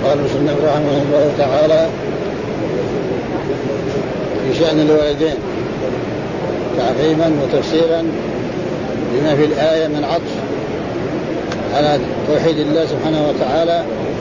قال المصنف رحمه الله تعالى في شأن الوالدين تعقيبا وتفسيرا لما في الآية من عطف على توحيد الله سبحانه وتعالى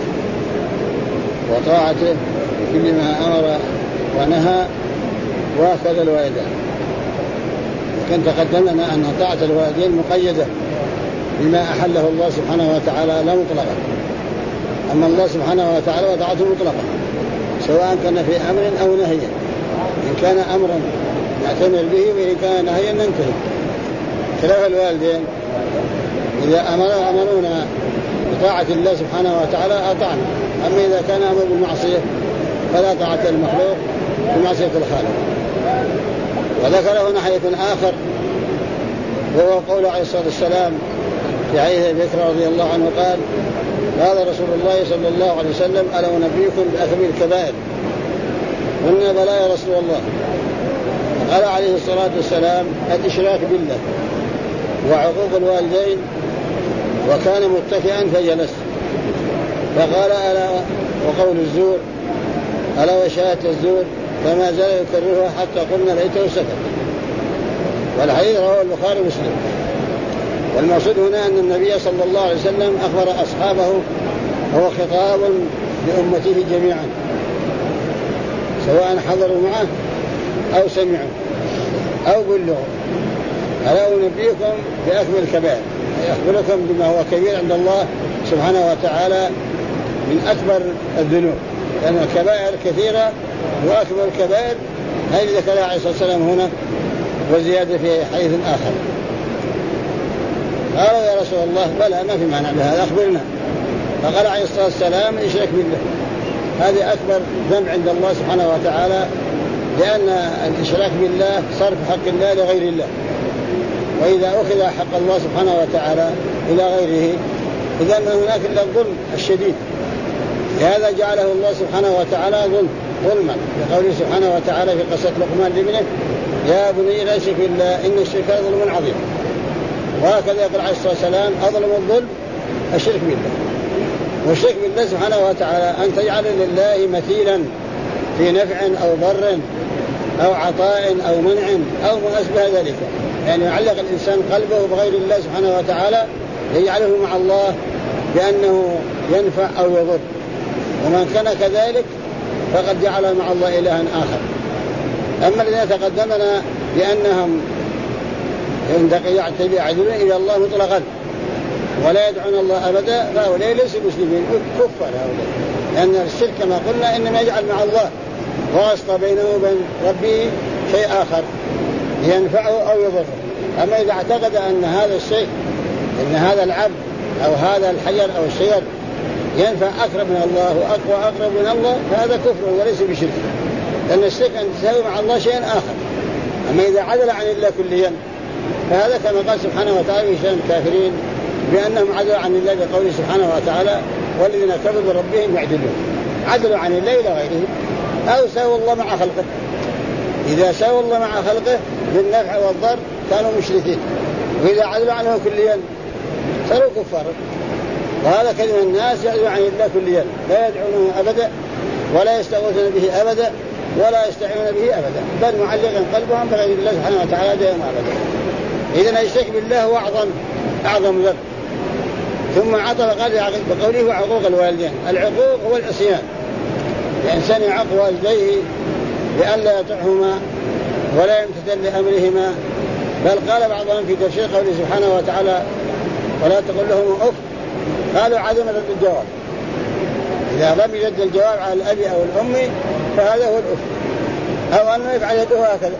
وطاعته كل ما أمر ونهى وكذا الوالدين. كان تقدم لنا أن طاعة الوالدين مقيدة بما أحله الله سبحانه وتعالى لا مطلقا، أما الله سبحانه وتعالى وطاعته مطلقا سواء كان في أمر أو نهي. إن كان أمرا نعتمر به وإن كان نهيا ننتهي. خلاف الوالدين إذا أمرونا بطاعة الله سبحانه وتعالى أطعنا، أما إذا كان أمر بالمعصية فلا طاعة المخلوق بمعصية الخالق. وذكره هنا حديث آخر وهو قول عليه الصلاة والسلام في حديث أبي بكر رضي الله عنه قال رسول الله صلى الله عليه وسلم ألا أنبئكم بأكبر الكبائر؟ قلنا بلى يا رسول الله. قال عليه الصلاة والسلام الإشراك بالله وعقوق الوالدين، وكان متكئا فجلس فقال ألا وقول الزور ألا وشهادة الزور، فما زال يكررها حتى قلنا ليته سكت. والحديث رواه البخاري ومسلم. والمقصود هنا أن النبي صلى الله عليه وسلم أخبر أصحابه هو خطاب لأمته جميعا سواء حضروا معه أو سمعوا أو بلغوا. ألا أنبئكم بأكبر الكبائر، أخبركم بما هو كبير عند الله سبحانه وتعالى من أكبر الذنوب، لأن الكبائر كثيرة وأكبر الكبائر هذه ذكرها عليه الصلاة والسلام هنا وزيادة في حديث آخر. قالوا يا رسول الله بلى ما في معنى بهذا أخبرنا. فقال عليه الصلاة والسلام الإشراك بالله، هذه أكبر ذنب عند الله سبحانه وتعالى، لأن الإشراك بالله صرف حق الله لغير الله، وإذا أخذ حق الله سبحانه وتعالى إلى غيره إذن هناك إلا الظلم الشديد. لهذا جعله الله سبحانه وتعالى ظلما بقوله سبحانه وتعالى في قصة لقمان لابنه يا بني لا تشرك بالله إن الشرك ظلم عظيم. وهكذا يقول عليه الصلاة والسلام أظلم الظلم الشرك بالله. والشرك بالله سبحانه وتعالى أن تجعل لله مثيلا في نفع أو ضر أو عطاء أو منع أو ما أشبه ذلك، يعني يعلق الإنسان قلبه بغير الله سبحانه وتعالى يجعله مع الله بأنه ينفع أو يضر. ومن كان كذلك فقد جعل مع الله إلها آخر. أما الذين تقدمنا بأنهم يعدلون إلى الله مطلقا ولا يدعون الله أبدا فهؤلاء ليسوا مسلمين، كفار هؤلاء، لأن الشرك كما قلنا إنما يجعل مع الله واسطة بينه وبين ربه شيء آخر ينفعه أو يضره. أما إذا اعتقد أن هذا الشيء إن هذا العبد أو هذا الحجر أو الشجر ينفع أقرب من الله وأقوى أقرب من الله فهذا كفر وليس بشرك، لأن الشرك أن تساوي مع الله شيء آخر. أما إذا عدل عن الله كليا فهذا كما قال سبحانه وتعالى في شأن الكافرين بأنهم عدلوا عن الله بقوله سبحانه وتعالى والذين كفروا بربهم يعدلون، عدلوا عن الله إلى غيره أو ساووا الله مع خلقه. إذا ساووا الله مع خلقه بالنفع والضر كانوا مشركين، وإذا عدلوا عنه كليا صاروا كفارا. وهذا كلمة الناس يعدلوا عن الله كليا، لا يدعونه أبدا ولا يستغوثون به أبدا ولا يستعينون به أبدا، بل معلقا قلبهم بغير الله سبحانه وتعالى دائما أبدا. إذن الشرك بالله هو أعظم ذنب. ثم عطف قال بقوله وعقوق الوالدين. العقوق هو العصيان، الإنسان يعق والديه بأن لا يطعهما ولا يمتثل لأمرهما، بل قال بعضهم في تفسير قوله سبحانه وتعالى ولا تقل لهم أف، قالوا عدم رد الجواب. إذا لم يرد الجواب على الأب أو الأم فهذا هو الأف، أو أنه يفعل يده هكذا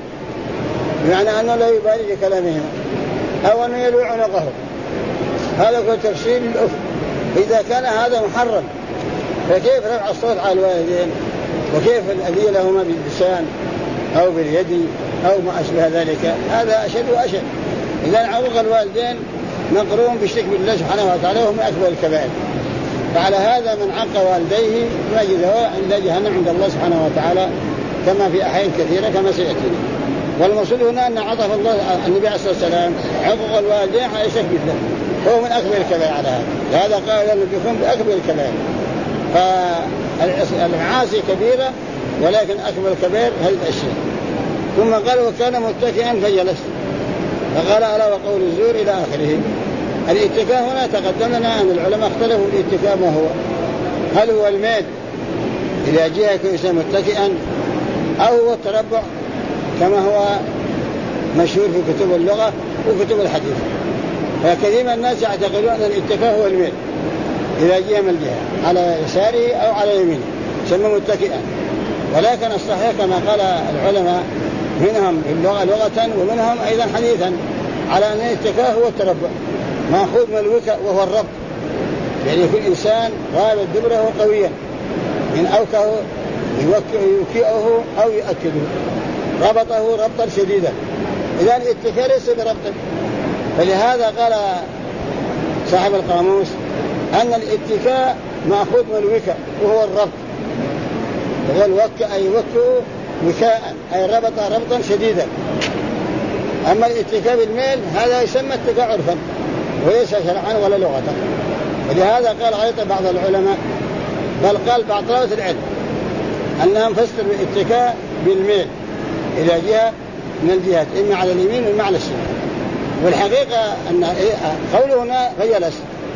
بمعنى أنه لا يبالي بكلامهما، أو أنه يلوع عنقه. هذا هو تفسير الأف. إذا كان هذا محرم فكيف رفع الصوت على الوالدين، وكيف الأذية لهما باللسان أو باليد أو ما أشبه ذلك؟ هذا أشد وأشد. إذا عقوق الوالدين مقرون بالشرك بالله سبحانه وتعالى وهم أكبر الكبائر. فعلى هذا من عق والديه نجده عند جهنم عند الله سبحانه وتعالى كما في أحيان كثيرة كما سيأتينا. والمقصود هنا أن عطف الله النبي عليه الصلاة والسلام عقوق الوالدين على الشرك بالله هو من أكبر الكبائر. على هذا قال نبيكم بأكبر الكبائر. المعاصي كبيرة ولكن أكبر الكبائر هذه الأشياء. ثم قال وكان متكئا فجلس فقال ألا وقول الزور إلى آخره. الاتكاء هنا تقدم لنا أن العلماء اختلفوا الاتكاء ما هو، هل هو الميل إلى جهة يكون متكئا أو هو التربع كما هو مشهور في كتب اللغة وكتب الحديث. فكثير من الناس يعتقدون أن الاتكاء هو الميل إلى جهة من الجهة على يساره أو على يمينه يسمى متكئا، ولكن الصحيح كما قال العلماء منهم اللغة لغة ومنهم أيضا حديثا على أن الاتكاء هو التربع مأخوذ من الوكاء وهو الربط، يعني يكون إنسان رابط دبره قويا من أوكه يوكئه أو يؤكده ربطه ربطا شديدا. إذا الاتكاء ليس بربط، فلهذا قال صاحب القاموس أن الاتكاء مأخوذ من الوكاء وهو الربط، وهو الوكاء أي وكه وكاء أي ربط ربطا شديدا. أما الاتكاء بالميل هذا يسمى اتكاء عرفا وليس شرعا ولا لغة. ولهذا قال أيضا بعض العلماء بل قال بعض طلبة العلم أنهم فسروا الاتكاء بالميل إلى جهة من الجهات إما على اليمين وإما على الشمال. والحقيقة أن قوله هنا فجلس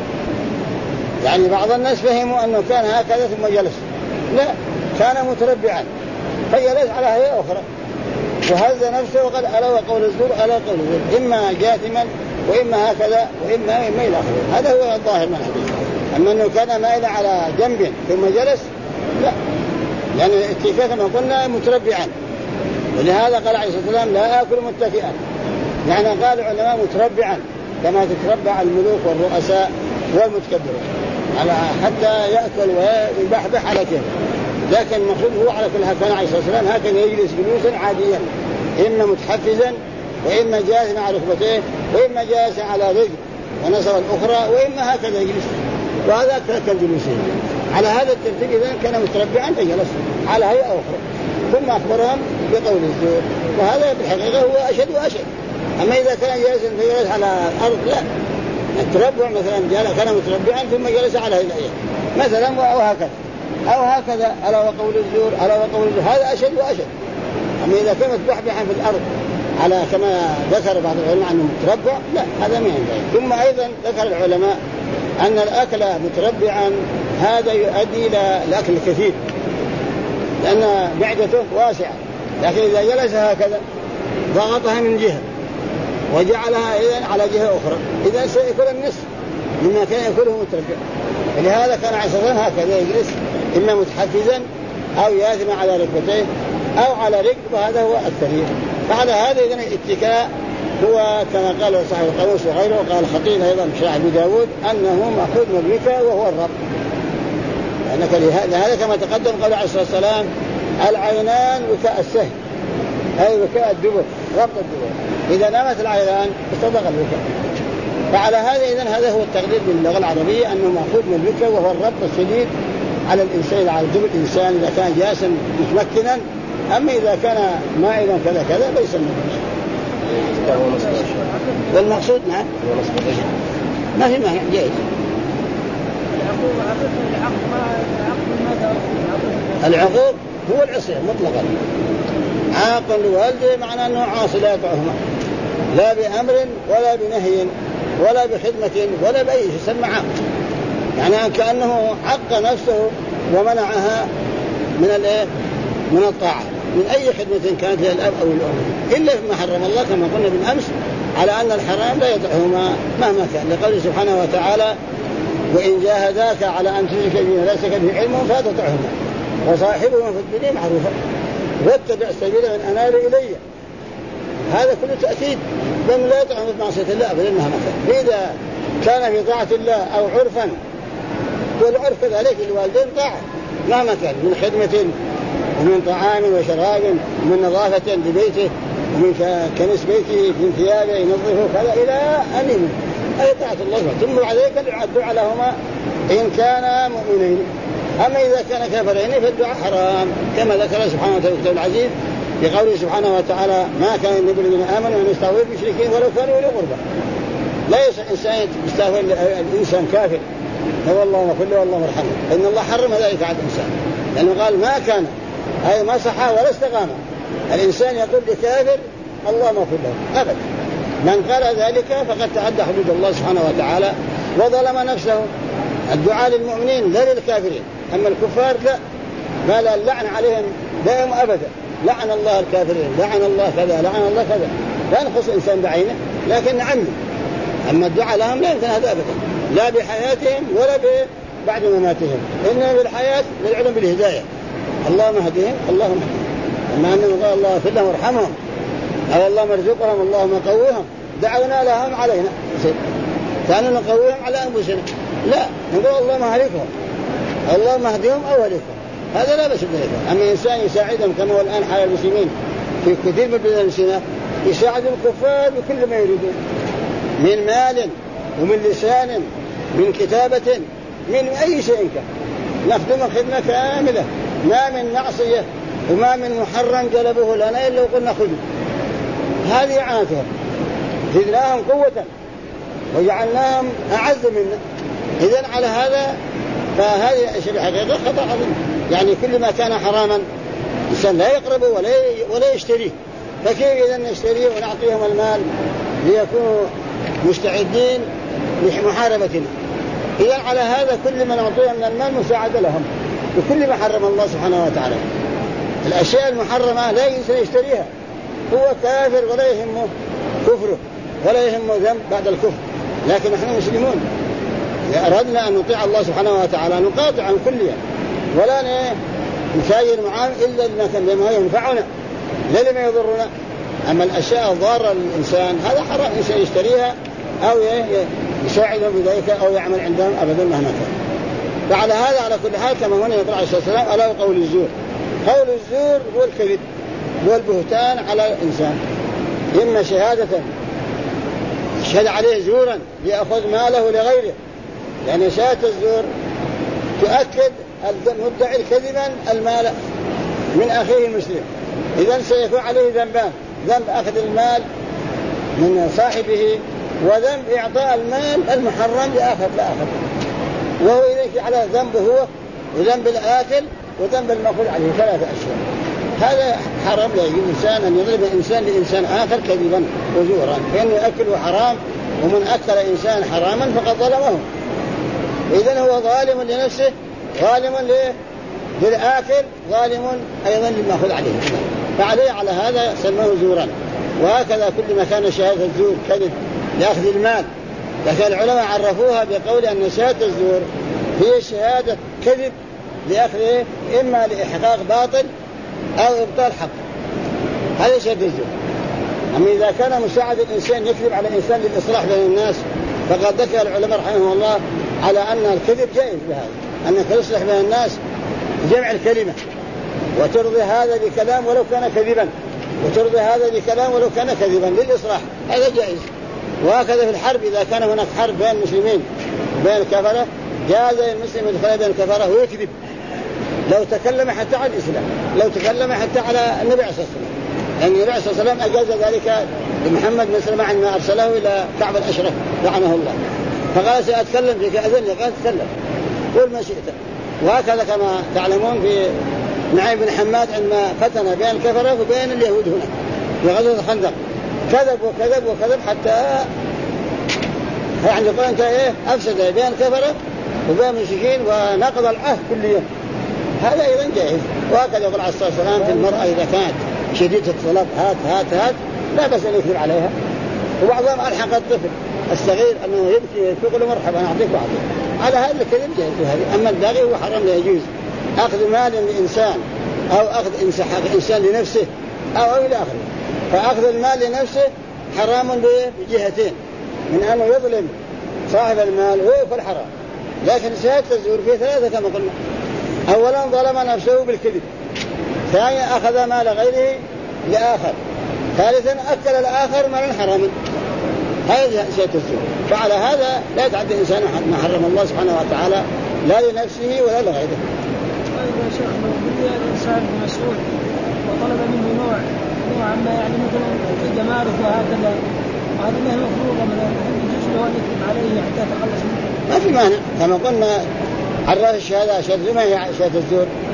يعني بعض الناس فهموا أنه كان هكذا ثم جلس، لا، كان متربعا فجلس على هيئة أخرى وهز نفسه وقال ألا وقول الزور ألا قول الزور، إما جاثما وإما هكذا وإما إلى آخره. هذا هو الظاهر من الحديث. أما أنه كان مائلا على جنب ثم جلس لا، لأن الاتكاء كما قلنا متربعا. ولهذا قال عليه الصلاة والسلام لا آكل متكئا، يعني قال العلماء متربعا كما تتربع الملوك والرؤساء والمتكبرون على حتى يأكل ويبحبح على كيف. لكن المقصود هو على كل كان عليه الصلاة والسلام هكذا يجلس جلوسا عاديا، إما متحفزا وإما جالسا على ركبتيه وإما جالسا على رجل ونصب الأخرى وإما هكذا يجلس، وهذا كالجلوسين على هذا الترتيب. إذن كان متربعا فجلس على هيئة أخرى ثم أخبرهم بقول الزور، وهذا بالحقيقة هو أشد وأشد. أما إذا كان جالسا فجلس على الأرض لا، التربع مثلا كان متربعا ثم جلس على هيئة مثلا أو هكذا ألا وقول الزور ألا وقول الزور، هذا أشد وأشد. أما إذا كان متبحبحا في الأرض على كما ذكر بعض العلماء أنه متربع لا، هذا ما ينبغي. ثم أيضا ذكر العلماء أن الأكل متربعا هذا يؤدي إلى الأكل الكثير لأن معدته واسعة، لكن إذا جلس هكذا ضغطها من جهة وجعلها إذن على جهة أخرى إذن سيأكل النصف مما كان يأكله متربع. ولهذا كان عليه الصلاة والسلام هكذا يجلس إما متحفزا أو ياثم على ركبتيه أو على رجل، وهذا هو الثريد. فعلى هذا إذن الاتكاء هو كما قال صاحب القاموس وغيره وقال الخطيب أيضا شرح أبي داود أنه مأخوذ من الوكاء وهو الربط. لهذا كما تقدم قال عليه الصلاة والسلام العينان وكاء السهم أي وكاء الدبر ربط الدبر، إذا نامت العينان استطلق الوكاء. فعلى هذا إذن هذا هو التقدير باللغة العربية أنه مأخوذ من الوكاء وهو الربط الشديد على الإنسان على دبر الإنسان إذا كان جالسا متمكنا. أما إذا كان مائلا كذا كذا ليس منه. والمقصود نعم ما في مانع جائز. العقوق هو العصيان مطلقا، عاق لوالده معناه أنه عاصي لا يطعهما لا بأمر ولا بنهي ولا بخدمة ولا بأي شيء، يسمى عاق، يعني كأنه عق نفسه ومنعها من الطاعة من أي خدمة كانت للأب أو الأم إلا فيما حرم الله كما قلنا بالأمس على أن الحرام لا يطعهما مهما كان، لقوله سبحانه وتعالى وإن جاهداك على أن تشرك بما ليس لك به علم فلا تطعهما وصاحبهما في الدنيا معروفا واتبع السبيل من أناب إلي. هذا كله تأكيد بأن لا يطعم بمعصية الله أبدا مهما كان، إذا كان في طاعة الله أو عرفا، والعرف كذلك الوالدين طاعة مهما كان من خدمة ومن طعام وشراب ومن نظافة لبيته ومن كنس بيته من ثيابه ينظفه كذا إلى أن يموت، هذه طاعة الله. ثم بعد ذلك الدعاء لهما إن كانا مؤمنين. أما إذا كان كافرين فالدعاء حرام كما ذكر سبحانه وتعالى في الكتاب العزيز بقوله سبحانه وتعالى ما كان النبي الذين آمنوا أن يستغفروا المشركين ولو كانوا أولي قربى. لا يصح إنسان يستغفر الإنسان كافر والله كله والله مرحمه، إن الله حرم ذلك على الإنسان. لأنه قال ما كان أي ما صح ولا استقام الإنسان يقول لكافر الله ما له أبدا. من قال ذلك فقد تعدى حدود الله سبحانه وتعالى وظلم نفسه. الدعاء للمؤمنين لا للكافرين، أما الكفار لا، قال اللعن عليهم دائم أبدا، لعن الله الكافرين، لعن الله كذا، لعن الله كذا، لا نخص إنسان بعينه لكن نعمه. أما الدعاء لهم لا يمكن هذا أبدا، لا بحياتهم ولا بعد مماتهم، إنما بالحياة للعلم بالهداية، اللهم اهدهم اللهم اهدهم. أما أنهم قال الله اغفر لهم وارحمهم أو اللهم ارزقهم اللهم قوهم، دعونا لهم علينا كانوا نقويهم على أنفسنا، لا نقول اللهم اهلكهم اللهم اهدهم أو اهلكهم، هذا لا بأس به. أما إنسان يساعدهم كما هو الآن حال المسلمين في كثير من بلاد المسلمين، يساعد الكفار بكل ما يريدون من مال ومن لسان من كتابة من أي شيء كان، نخدم خدمة كاملة، ما من معصية وما من محرم جلبه لنا إلا وقلنا خذوا. هذه إعانتهم، زدناهم قوة وجعلناهم أعز منا. إذن على هذا فهذه أشياء الحقيقة خطأ عظيم. يعني كل ما كان حراما الإنسان لا يقربه ولا يشتريه، فكيف إذن نشتريه ونعطيهم المال ليكونوا مستعدين لمحاربتنا؟ إذن على هذا كل ما نعطيهم من المال مساعدة لهم بكل ما حرم الله سبحانه وتعالى. الأشياء المحرمة لا يشتريها، هو كافر ولا يهمه كفره ولا يهمه ذنب بعد الكفر، لكن نحن مسلمون إذا أردنا أن نطيع الله سبحانه وتعالى نقاطع عن كلها ولا نساير معاه إلا لما ينفعنا لا لما يضرنا. أما الأشياء الضارة للإنسان هذا حرام إنسان يشتريها أو يساعدهم بذلك أو يعمل عندهم أبدا مهما كان. فعلى هذا على كل حال كما هنا يقول عليه الصلاة والسلام ألا قول الزور. قول الزور هو الكذب والبهتان على الإنسان، إما شهادة يشهد عليه زورا ليأخذ ماله لغيره، لأن شهادة الزور تؤكد المدعي كذبا المال من أخيه المسلم، إذن سيكون عليه ذنبان، ذنب أخذ المال من صاحبه وذنب إعطاء المال المحرم لآخر وهو إذن على ذنبه هو وذنب الآكل وذنب المأخوذ عليه 3 أشياء. هذا حرام، لا يجوز إنسان أن يضرب إنسان لإنسان آخر كذبا وزورا، فإنه أكل حرام، ومن أكل إنسان حراما فقد ظلمه. إذن هو ظالم لنفسه، ظالم للآكل، ظالم أيضا للمأخوذ عليه، فعليه على هذا سموه زورا. وهكذا كل ما كان شهادة الزور كذب لأخذ المال، لكن العلماء عرفوها بقول أن شهادة الزور هي شهادة كذب لأخذه إما لإحقاق باطل أو إبطال حق، هذا شهادة الزور. أما إذا كان مساعد الإنسان يكذب على الإنسان للإصلاح بين الناس فقد ذكر العلماء رحمه الله على أن الكذب جائز بهذا، أنك تصلح بين الناس جمع الكلمة وترضي هذا بكلام ولو كان كذبا وترضي هذا بكلام ولو كان كذبا للإصلاح، هذا جائز. وهكذا في الحرب إذا كان هناك حرب بين المسلمين بين الكفرة جاز المسلم يدخل بين الكفرة ويكذب لو تكلم حتى على الإسلام، لو تكلم حتى على النبي عليه الصلاة والسلام، لأن النبي عليه الصلاة والسلام أجاز ذلك لمحمد بن سلمة عندما أرسله إلى كعب الأشرف لعنه الله، فقال سأتكلم فيك أذن، قال تكلم قل ما شئت. وهكذا كما تعلمون في نعيم بن حماد عندما فتن بين الكفرة وبين اليهود هنا في غزوة الخندق كذب وكذب وكذب حتى يعني يقول أنت أفسد بين الكفرة وبين المشركين ونقض العهد كل يوم، هذا أيضا جائز. وهكذا يقول عليه الصلاة والسلام في المرأة إذا كانت شديدة الطلب هات لا بس أن يكذب عليها. وبعضهم ألحق الطفل الصغير أنه يبكي يقول مرحبا أعطيك وأعطيك، على هذا الكذب جائز هذه. أما الباقي هو حرام لا يجوز أخذ مال لإنسان أو أخذ إنسان لنفسه أو إلى آخره. فأخذ المال لنفسه حرام بجهتين، من أنه يظلم صاحب المال ويأكل حرام، لكن شهادة الزور فيه 3 كما قلنا. أولا ظلم نفسه بالكذب، ثانيا أخذ مال غيره لآخر، ثالثا أكل الآخر مالا حراما، هذه شهادة الزور. فعلى هذا لا يتعدى الإنسان ما حرم الله سبحانه وتعالى لا لنفسه ولا لغيره. يا شيخ لو بدي الإنسان مسؤول وطلب منه نوع عما يعني مثلا جمارك وهكذا، هذا ما هي مفروضة من يجوز له أن يكتب عليه حتى يتخلص منه؟ ما في مانع، كما قلنا عرف الشهادة شهادة ما هي شهادة الزور،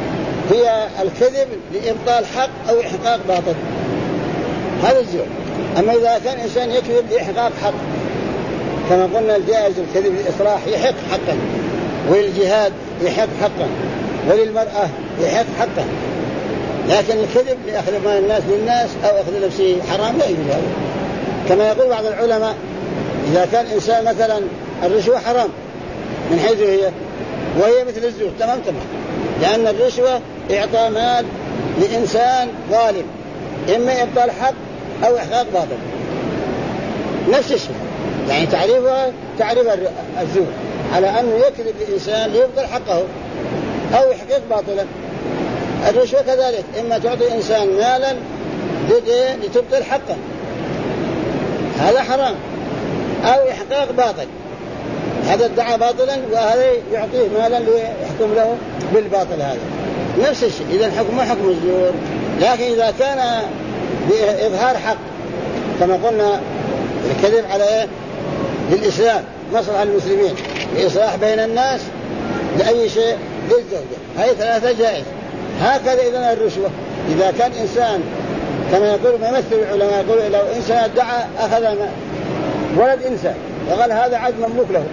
هي الكذب لإبطال حق أو إحقاق باطل، هذا الزور. أما إذا كان إنسان يكذب لإحقاق حق كما قلنا الجائز الكذب للإصلاح يحق حقا، وللجهاد يحق حقا، وللمرأة يحق حقا، لكن الكذب لأخذ مال الناس للناس أو أخذ نفسه حرام لا يجوز هذا. كما يقول بعض العلماء إذا كان إنسان مثلا الرشوة حرام من حيث هي وهي مثل الزور تمام، لأن الرشوة إعطاء مال لإنسان ظالم، إما إبطال حق أو إحقاق باطل، نفس الشيء، يعني تعريفها تعريف الزور على أنه يكذب الإنسان ليبطل حقه أو يحقق باطلا. الرشوة كذلك، إما تعطي إنسان مالا لتبطل حقه هذا حرام، أو إحقاق باطل هذا ادعى باطلا وهذا يعطيه مالا ليحكم له بالباطل هذا نفس الشيء. إذا حكمه حكم الزور. لكن إذا كان بإظهار حق كما قلنا الكذب على للإسلام مصلحة المسلمين لإصلاح بين الناس لأي شيء للزوجة، هذه ثلاثة جائز. هكذا إذن الرشوة إذا كان إنسان كما يقول ما يمثل العلماء يقول لو إنسان ادعى أخذ ولد إنسان وقال هذا عبد مملوك له،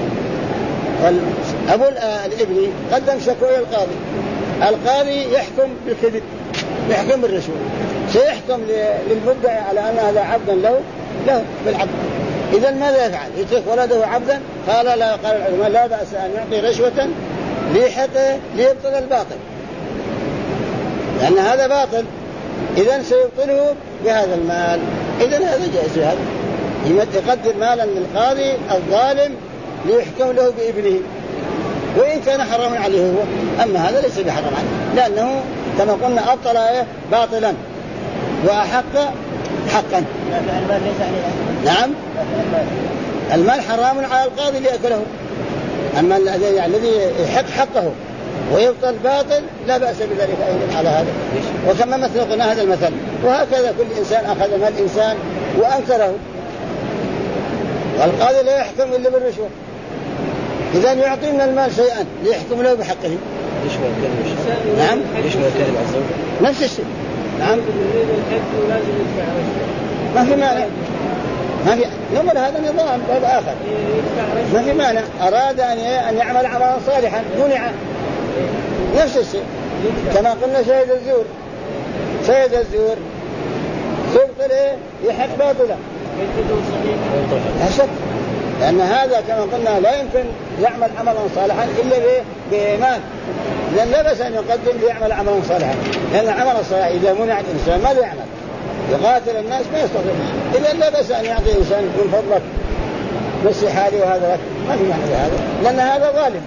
أبو الابن قدم شكوى إلى القاضي يحكم بالكذب يحكم بالرشوة، سيحكم للمدعي على أن هذا عبدا له بالعبد. إذا ماذا يفعل؟ يترك ولده عبدا؟ قال العلماء لا بأس أن يعطي رشوة ليبطل الباطل، لأن هذا باطل إذن سيبطله بهذا المال. إذن هذا جائز، هذا يقدر مالا للقاضي الظالم ليحكم له بابنه وإن كان حراما عليه هو، أما هذا ليس بحرام عليه لأنه كما قلنا أبطل باطلا وأحق حقا. نعم المال حرام على القاضي ليأكله، أما الذي يحق حقه ويبطل باطل لا بأس بذلك أيضا على هذا. وكما مثل قلنا هذا المثل، وهكذا كل إنسان أخذ مال إنسان وأنكره والقاضي لا يحكم إلا بالرشوة، إذا يعطي من المال شيئا ليحكم له بحقه. نعم نفس الشيء. نعم ما في مانع، ما في نمر هذا نظام باب آخر، ما في مانع. أراد أن يعمل عملا صالحا منع، نفس الشيء. كما قلنا شهد الزور سبط يحق باطلا لا شك، لأن هذا كما قلنا لا يمكن يعمل عملا صالحا إلا بإيمان، لأن لا بأس أن يقدم ليعمل عملا صالحا، لأن العمل الصالح إذا منع الإنسان ماذا يعمل؟ يقاتل الناس ما يستطيع. إذا لا بأس أن يعطي إنسان من فضلك نصي حالي وهذا لك، ما في معنى هذا، لأن هذا ظالم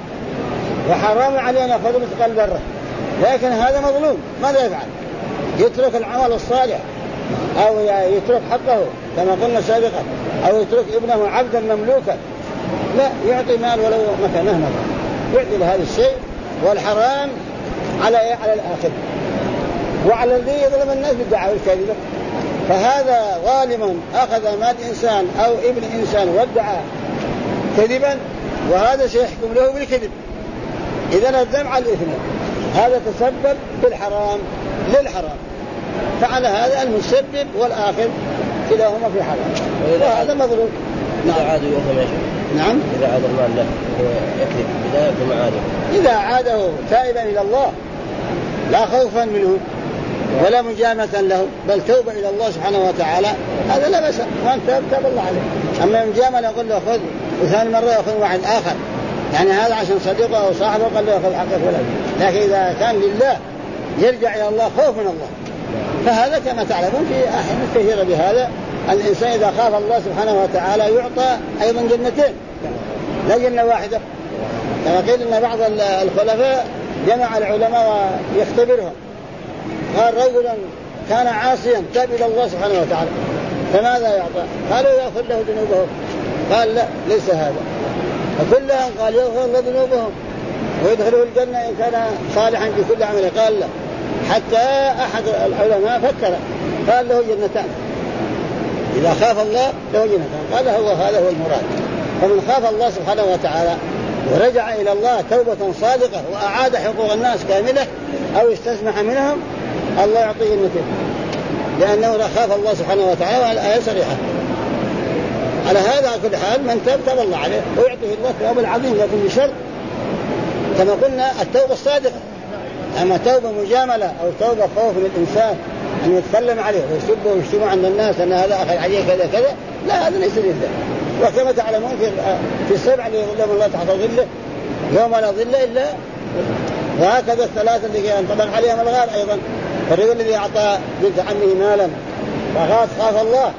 وحرام عليه أن يأخذ مثقال ذرة، لكن هذا مظلوم ماذا يفعل؟ يترك العمل الصالح أو يترك حقه كما قلنا سابقا، أو يترك ابنه عبدا مملوكا، لا يعطي مال ولو مكانه نظر يعطي لهذا الشيء. والحرام على الآخر وعلى الذي يظلم الناس بالدعاوى الكاذبة، فهذا ظالم أخذ مال إنسان أو ابن إنسان وادعى كذبا وهذا سيحكم له بالكذب، إذن الذم على الإثم، هذا تسبب بالحرام للحرام، فعلى هذا المسبب والآخر كلاهما في حرام وهذا مظلوم. إذا عاد يؤثم يا شيخ. نعم إذا عاد المال له يكذب بداية بمعاده، إذا عاده تائبا إلى الله لا خوفا منه ولا مجامة له بل توبة إلى الله سبحانه وتعالى هذا لا بأس، وأن تاب الله عليه. أما مجامة يقول له خذ وثاني مرة يأخذ واحد آخر، يعني هذا عشان صديقه أو صاحبه قال له يأخذ حقه ولا، لكن إذا كان لله يرجع إلى الله خوف من الله، فهذا كما تعلمون في أحيان كثيرة بهذا الإنسان إذا خاف الله سبحانه وتعالى يعطى أيضا جنتين لا جنة واحدة. كما قيل أن بعض الخلفاء جمع العلماء ويختبرهم، قال رجل كان عاصيا تاب إلى الله سبحانه وتعالى فماذا يعطى؟ قالوا يغفر له ذنوبهم، قال لا ليس هذا، فكلهم قال يغفر له ذنوبهم ويدخله الجنة إن كان صالحا في كل عمل، قال لا، حتى أحد العلماء فكر قال له جنتان، إذا خاف الله له جنتان، قال هذا هو المراد. فمن خاف الله سبحانه وتعالى ورجع إلى الله توبة صادقة وأعاد حقوق الناس كاملة أو استسمح منهم، الله يعطيه النتيجة، لأنه خاف الله سبحانه وتعالى، والآية صريحة على هذا. على كل حال من تاب الله عليه ويعطيه الله الثواب العظيم، لكن بشرط كما قلنا التوبة الصادقة. أما توبة مجاملة أو توبة خوف من الإنسان أن يتكلم عليه ويسبه ويشتمه عند الناس أن هذا أخذ عليه كذا كذا، لا، هذا ليس لله. وكما تعلمون في السبع اللي يظلهم الله تحت ظله يوم لا ظل إلا، وهكذا الثلاثة اللي انطبق عليهم الغار أيضا. الرجل الذي أعطى بنت عمه مالا فغاث خاف الله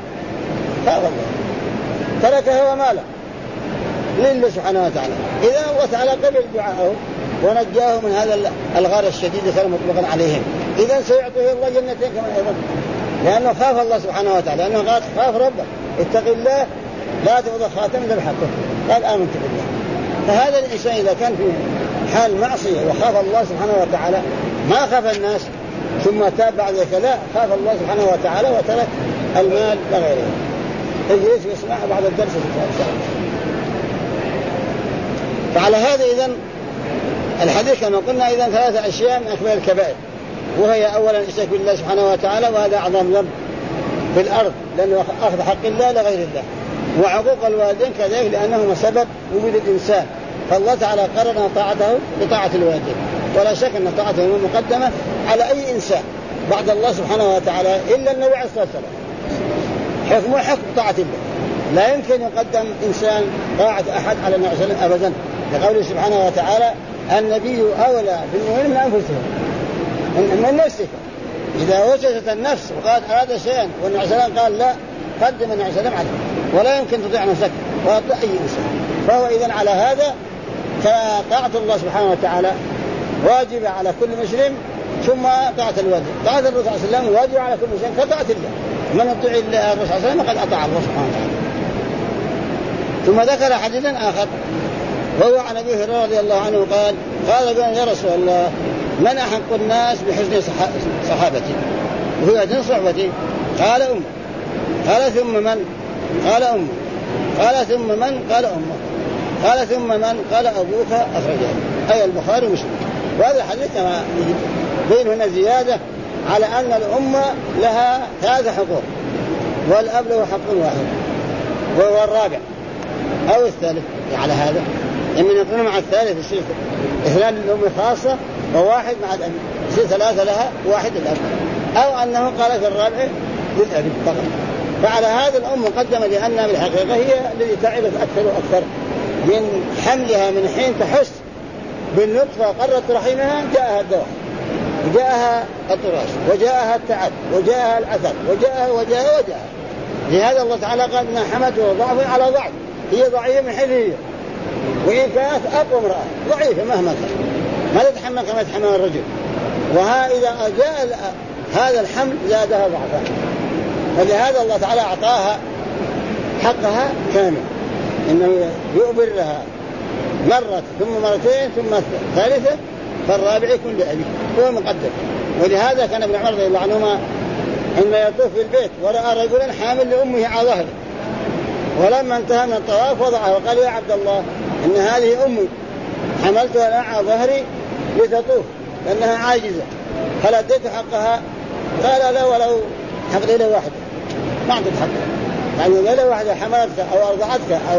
تركه وماله لله سبحانه وتعالى. إذا الله تعالى قبل دعاءه ونجاه من هذا الغار الشديد اللي كان مطلقا عليهم، إذا سيعطيه الله جنتين كمان أيضا، لأنه خاف الله سبحانه وتعالى، لأنه قال خاف ربك اتق الله لا تأخذ خاتم إلا بحقه، قال آمنت بالله. فهذا الإنسان إذا كان في حال معصية وخاف الله سبحانه وتعالى ما خاف الناس ثم تاب بعد كذا، خاف الله سبحانه وتعالى وترك المال لغيره. اجلس واسمع بعد الدرس إن شاء الله. فعلى هذا إذن الحديث كما قلنا إذن 3 أشياء من أكبر الكبائر، وهي أولا الإشراك بالله سبحانه وتعالى، وهذا أعظم ذنب في الأرض لأنه أخذ حق الله لغير الله، وعقوق الوالدين كذلك لأنهما سبب وجود الإنسان، فالله تعالى قرن طاعته بطاعة الوالدين، ولا شك أن طاعته مقدمة على أي إنسان بعد الله سبحانه وتعالى إلا النبي عليه الصلاة والسلام، حكمه حكم طاعة الله، لا يمكن يقدم إنسان طاعة أحد على النبي صلى الله عليه وسلم أبدا، لقوله سبحانه وتعالى النبي أولى بالمؤمنين من أنفسهم من نفسك. إذا وجدت النفس وقالت هذا شيئا والنبي صلى الله عليه وسلم قال لا، قدم النبي صلى الله عليه وسلم عليه، ولا يمكن تطيع نفسك وتطيع أي إنسان. فهو إذن على هذا فطاعة الله سبحانه وتعالى واجب على كل مسلم، ثم طاعة الوالد. طاعة الرسول صلى الله عليه وسلم واجب على كل مسلم كطاعة الله، من يطيع الرسول صلى الله عليه وسلم فقد أطاع الله سبحانه وتعالى. ثم ذكر حديثا آخر وهو عن أبي هريرة رضي الله عنه قال يا رسول الله من أحق الناس بحسن صحابتي وهو أحسن صحبتي؟ قال أمه. قال ثم من؟ قال أمه. قال ثم من؟ قال أمه. قال ثم من؟ قال أبوك. أخرجه أي البخاري ومسلم. وهذا الحديث كما بين هنا زيادة على أن الأمة لها 3 حقوق، والأب له حق واحد وهو الرابع أو الثالث على هذا، لمن يكون مع الثالث يصير 2 للأم خاصة وواحد مع الأب، يصير 3 لها واحد للأب، أو أنه قال في الرابع للأب فقط. فعلى هذا الأم مقدمة لأنها بالحقيقة هي التي تعبت أكثر وأكثر من حملها، من حين تحس بالنطفة قرت رحمها جاءها الدواء وجاءها الطراش وجاءها التعب وجاءها الأثر وجاءها. لهذا الله تعالى قال إن حمته ضعف على ضعف، هي ضعيفة من حين هي، وإن كانت أقوى امرأة ضعيفة مهما كان ما تتحمل كما يتحمل الرجل، إذا جاء هذا الحمل زادها ضعفا، ولهذا الله تعالى أعطاها حقها كامل، إنه يؤبر لها مرة ثم مرتين ثم ثالثة، فالرابع يكون لأبيه هو مقدم. ولهذا كان ابن عمر رضي الله عنهما عندما يطوف في البيت ورأى رجلا حامل لأمه على ظهره، ولما انتهى من الطواف وضعه وقال يا عبد الله إن هذه أمي حملتها على ظهري لتطوف لأنها عاجزة، هل أديت حقها؟ قال لا، ولو حق ليلة واحدة ما أعطيت حقها، يعني ليلة واحدة حملتك أو أرضعتك أو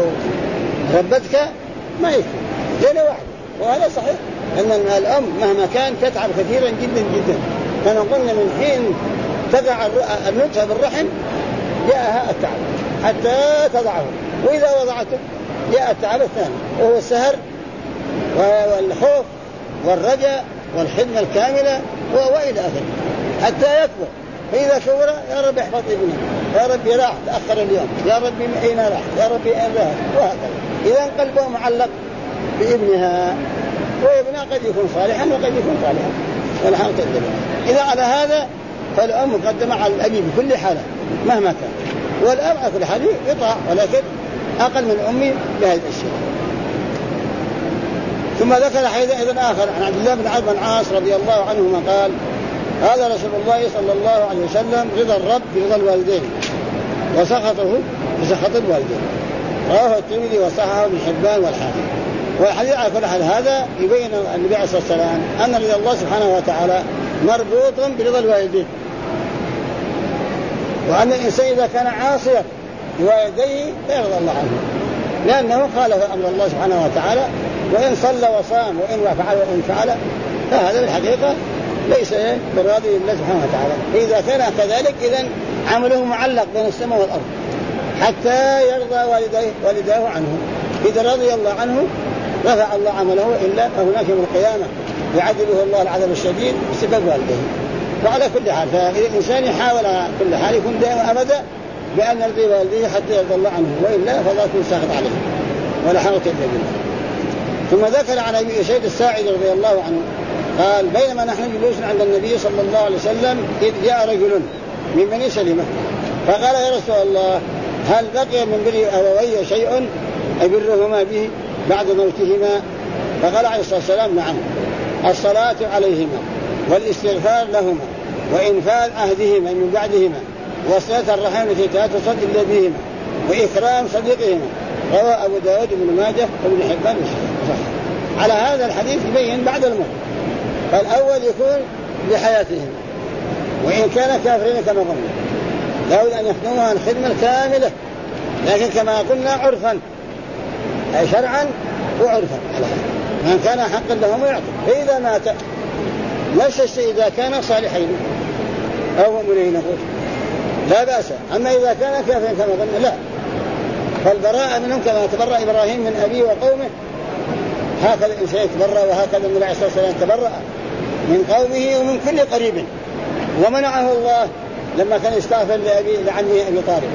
ربتك ما يكفي ليلة واحدة. وهذا صحيح أن الأم مهما كان تتعب كثيرا جدا جدا، كما قلنا من حين تقع النطفة بالرحم جاءها التعب حتى تضعه، وإذا وضعته جاء التعب الثاني وهو السهر والخوف والرجاء والخدمة الكاملة وإلى آخره حتى يكبر. فإذا كبر يا رب احفظ ابني، يا رب راح تأخر اليوم، يا رب أين راح، يا رب أين ذهب، وهكذا. إذا قلبه معلق بابنها، وابنها قد يكون صالحا وقد يكون صالحا والحمد لله. إذا على هذا فالأم مقدمة على الأبي بكل حالة مهما كان، والأب على كل حال يطاع ولكن أقل من أمي بهذه الأشياء. ثم ذكر حديث أيضا آخر عن عبد الله بن عمرو بن العاص رضي الله عنهما قال قال رسول الله صلى الله عليه وسلم رضا الرب برضا الوالدين وسخطه بسخط الوالدين. رواه الترمذي وصححه ابن حبان والحاكم. والحديث على كل حال هذا يبين النبي عليه الصلاة والسلام أن رضا الله سبحانه وتعالى مربوط برضا الوالدين، وأن الإنسان إذا كان عاصيا لوالديه لا يرضى الله عنه، لأنه خالف أمر الله سبحانه وتعالى، وإن صلى وصام وإن فعل وإن فعل فهذا الحقيقة ليس بالراضي لله سبحانه وتعالى. إذا كان كذلك إذن عمله معلق بين السماء والأرض حتى يرضى والداه عنه. إذا رضي الله عنه رفع الله عمله، إلا هناك يوم القيامة يعذبه الله العذاب الشديد بسبب والديه. وعلى كل حال فالإنسان يحاول على كل حال يكون دائما أبدا بأن يرضي والديه حتى يرضى الله عنه، وإلا فلا يكون ساخط عليه ولا حرج إلا بالله. ثم ذكر عن أبي سعيد الساعدي رضي الله عنه قال بينما نحن جلوس عند النبي صلى الله عليه وسلم إذ جاء رجل من بني سلمة فقال يا رسول الله هل بقي من بر أبوي شيء أبرهما به بعد موتهما؟ فقال عليه الصلاة والسلام نعم، الصلاة عليهما والاستغفار لهما وإنفاذ عهدهما من بعدهما وصلة الرحم التي لا تصل إلا بهما وإكرام صديقهما. رواه أبو داود بن ماجه وابن حبان صح. على هذا الحديث يبين بعد الموت، فالأول يكون بحياتهم وإن كان كافرين كما قلنا لابد أن يخدموها الخدمة الكاملة، لكن كما قلنا عرفا أي شرعا وعرفا من كان حقا لهم يعطي. فإذا مات نفس الشيء إذا كان صالحين أو مؤمنين لا بأس، أما إذا كان كافرين كما قلنا لا، فالبراءة منهم كما تبرأ إبراهيم من أبيه وقومه هكذا الإنسان يتبرأ، وهكذا النبي عليه الصلاة والسلام تبرأ من قومه ومن كل قريب. ومنعه الله لما كان يستغفر لعمه أبي طالب،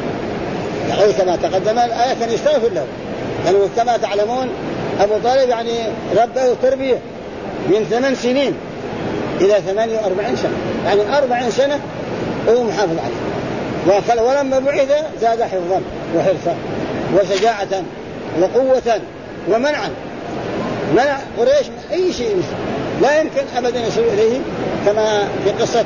يعني كما تقدم الآية كان يستغفر له، لأنه كما تعلمون أبو طالب يعني ربه تربية من 8 سنين إلى 48 سنة، يعني 40 سنة هو محافظ عليه، ولما بعث زاد حفظا وحرصا وشجاعة وقوة ومنعا. منع قريش أي شيء لا يمكن أبدا يصل إليه، كما في قصة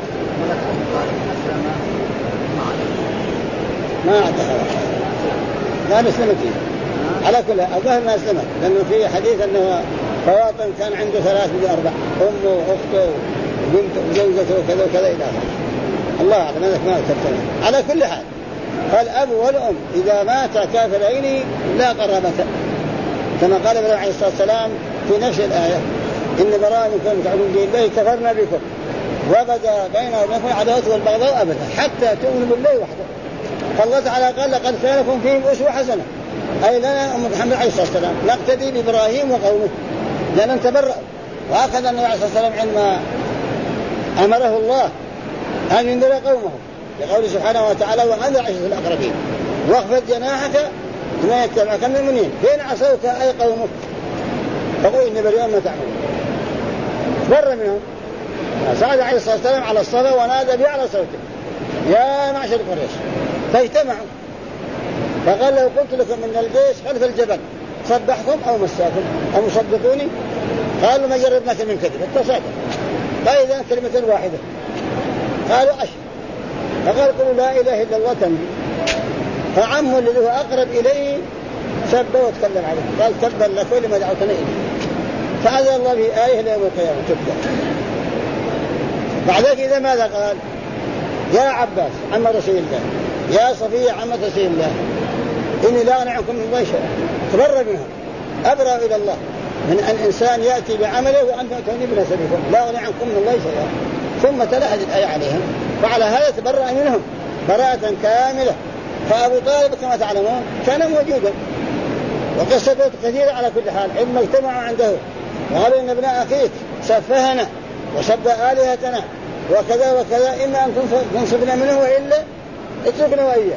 ما أعتقد ما أسلمت على كل الظاهر ما أسلمت، لأنه في حديث أنه فواطم كان عنده 3 من 4 أمه وأخته وبنته وزوجته وكذا وكذا إلى آخره، الله أعلم هذا ما أكتبت. على كل حال فالأب والأم إذا مات كافرين لا قرابة، كما قال ابراهيم عليه الصلاة والسلام في نفس الآية إن براء منكم تعبدون بالله كفرنا بكم وبدا بيننا وبينكم العداوة والبغضاء أبدا حتى تؤمنوا بالله وحده. فالله تعالى قال لقد كان لكم فيهم أسوة حسنة، أي لنا أم محمد عليه الصلاة والسلام نقتدي بإبراهيم وقومه لأن نتبرأ. وهكذا النبي عليه الصلاة والسلام عندما أمره الله أن ينذر قومه لقوله سبحانه وتعالى وأنذر عشيرتك الأقربين واخفض جناحك لمن يتبعك من المؤمنين فإن عصوك أي قومك فقل إني بريء مما تعملون. بر منهم صعد عليه الصلاة والسلام على الصفا ونادى بأعلى صوته يا معشر قريش فاجتمعوا فقال لو قلت لكم من الجيش خلف الجبل صبحكم أو مساكم أو صدقوني؟ قالوا ما جربناك من كذب اتصادق. فإذا كلمة واحدة قالوا أشهد. فقال قلوا لا إله إلا الله تنبي. فعمه الذي هو أقرب إليه سبه وتكلم عليه قال تبا لك ولما دعوتنا إليه. فأذن الله به آية ليوم القيامة تبدأ. بعدك إذا ماذا قال؟ يا عباس عم رسول الله يا صفية عمة رسول الله إني لا أغني عنكم من الله شيئا. تبرأ منهم أبرأ إلى الله من أن إنسان يأتي بعمله وأنتم تؤتوني بنسبكم لا أغني عنكم من الله شيئا. ثم تلا هذه الآية عليهم وعلى هذا تبرأ منهم براءة كاملة. فأبو طالب كما تعلمون كان موجودا وقصته كثيرة على كل حال عندما اجتمعوا عنده وقالوا إن ابن أخيك سفهنا وسب آلهتنا وكذا وكذا إما أن تنصفنا منه وإلا اتركنا وإياه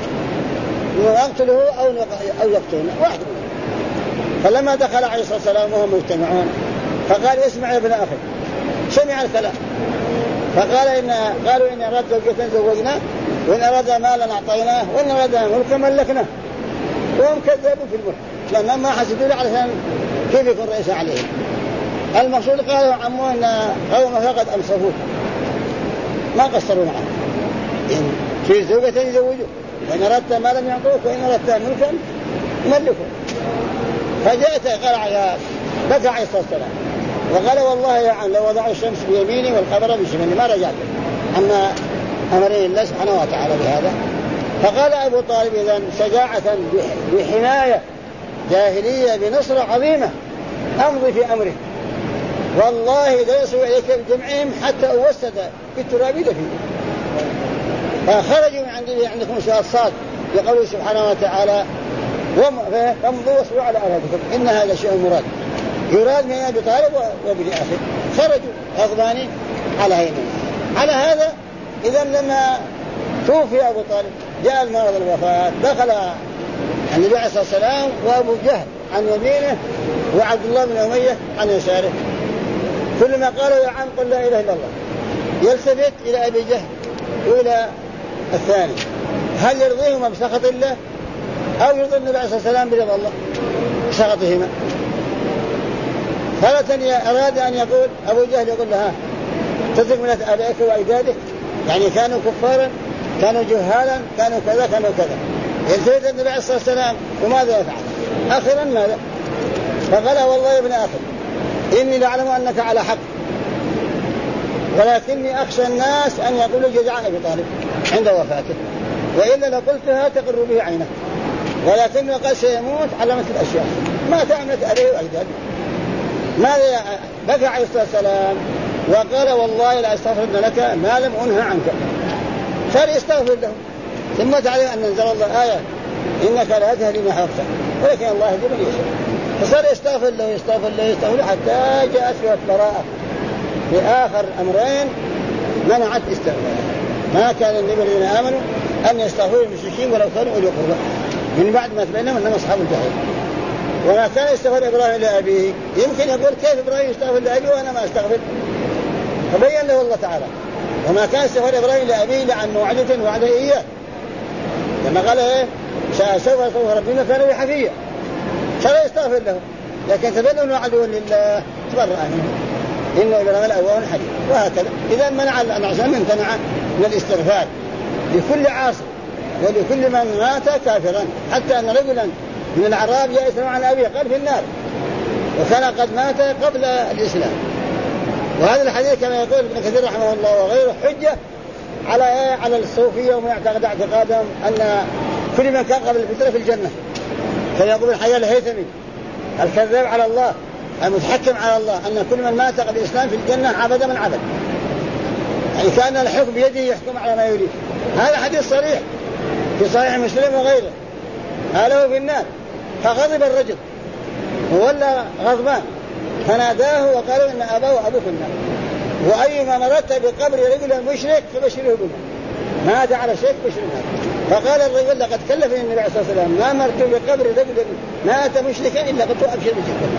نقتله أو يقتلنا واحد. فلما دخل عليه الصلاة والسلام وهم مجتمعون فقال اسمع يا ابن أخي. سمع الكلام فقال قالوا إن أراد زوجة زوجنا وإن أراد مالا أعطيناه وإن أراد ملكا ملكناه. وهم كذبوا في الملك لأنهم ما حسدوا له علشان كيف يكون رئيس عليهم. المقصود قالوا عمو إن قوم فقد أمصفوه ما قصروا معه يعني في زوجة يزوجوا وإن أردت مالا يعطوك وإن أردت ملكا ملكوا. فجاءت قرع بكى عليه الصلاة والسلام وقال والله يا عم لو وضعوا الشمس بيميني والقمر بشمالي ما رجعت أما أمرني الله سبحانه وتعالى بهذا. فقال أبو طالب إذن شجاعة بحماية جاهلية بنصرة عظيمة أمضي في أمره والله لا يصل إليك بجمعهم حتى أوسد في التراب دفين. فخرجوا من عندكم شهر صاد يقول سبحانه وتعالى وامضوا واصبروا على أولادكم إن هذا شيء مراد يراد من أبي طالب وابن أخي. خرجوا غضبانين على هينه. على هذا إذا لما توفي أبو طالب جاء المرض الوفاة دخل النبي عليه الصلاة والسلام وأبو جهل عن يمينه وعبد الله بن أمية عن يساره. كلما قالوا يا عم قل لا إله إلا الله يلتفت إلى أبي جهل وإلى الثاني هل يرضيهما بسخط الله أو يرضي النبي عليه الصلاة والسلام برضا الله بسخطهما. فلتني أراد أن يقول أبو جهل يقول لها تترك من أبائك وأجدادك يعني كانوا كفارا كانوا جهالا كانوا كذا كانوا كذا. يلتفت النبي عليه الصلاة والسلام وماذا يفعل آخرا ماذا؟ فقال والله يا ابن أخي إني لأعلم أنك على حق ولكني أخشى الناس أن يقولوا جزع أبي طالب عند وفاته وإلا لقلتها تقر به عينك ولكنه قد سيموت على مثل الأشياء ما تعملت عليه وأجداد. ماذا بكى عليه الصلاة والسلام وقال والله لا أستغفرن لك ما لم أنهى عنك. صار يستغفر له ثم تعلم أن نزل الله آية إنك لا تهدي من أحببت ولكن الله يهدي من يشاء. فصار يستغفر له حتى جاءت فيه البراءة. في آخر أمرين منعت استغفار. ما كان النبي الذين آمنوا أن يستغفروا المشركين ولو كانوا أولي قربى من بعد ما تبين أنهم أصحاب الجحيم. وما كان يستغفر إبراهيم لأبيه يمكن يقول كيف إبراهيم يستغفر لأبيه وأنا ما أستغفر فبين له الله تعالى وما كان يستغفر إبراهيم لأبيه لعن موعدة وعده إياه لما قال سوف يصوف ربنا كان به حفيا صار يستغفر له لكن تبين أنه عدو لله تبرأ منه إن إبراهيم الأول حديث وهكذا. إذا منع العصام امتنع من الاستغفار لكل عاصي ولكل من مات كافرا حتى أن رجلا من الأعراب جاء يسمع عن أبيه قال في النار وكان قد مات قبل الإسلام. وهذا الحديث كما يقول ابن كثير رحمه الله وغيره حجة على الصوفية ومن يعتقد اعتقادهم أن كل من كان قبل الفترة في الجنة. كان يقول الحياة الهيثمي الكذاب على الله المتحكم على الله أن كل من مات قبل الإسلام في الجنة عبد من عبد يعني كان الحكم بيده يحكم على ما يريد. هذا حديث صريح في صحيح مسلم وغيره. هذا هو في النار. فغضب الرجل وولى غضبان فناداه وقال إن أباه وأبوه في النار وأيما مرت بقبر رجل مشرك فبشره بالنار مات على شيء بشره. فقال الرجل لقد كلفني النبي عليه الصلاة والسلام ما مرت بقبر رجل مات مشركا إلا قد أبشر بشرك.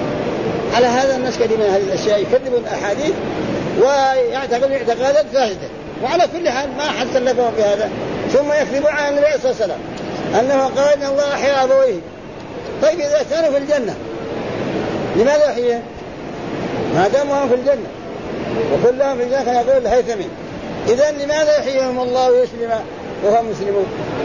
على هذا الناس كثير من هذه الأشياء يكذبون الأحاديث ويعتقدون اعتقادا فاسدا. وعلى كل حال ما أحد سلفهم بهذا. ثم يكذبون على النبي عليه الصلاة والسلام أنه قال إن الله أحيا أبويه. طيب إذا كانوا في الجنة لماذا يحييهم ما داموا في الجنة وكلهم في الجنة كان يقول الهيثمي إذن لماذا يحييهم الله ويسلم وهم مسلمون؟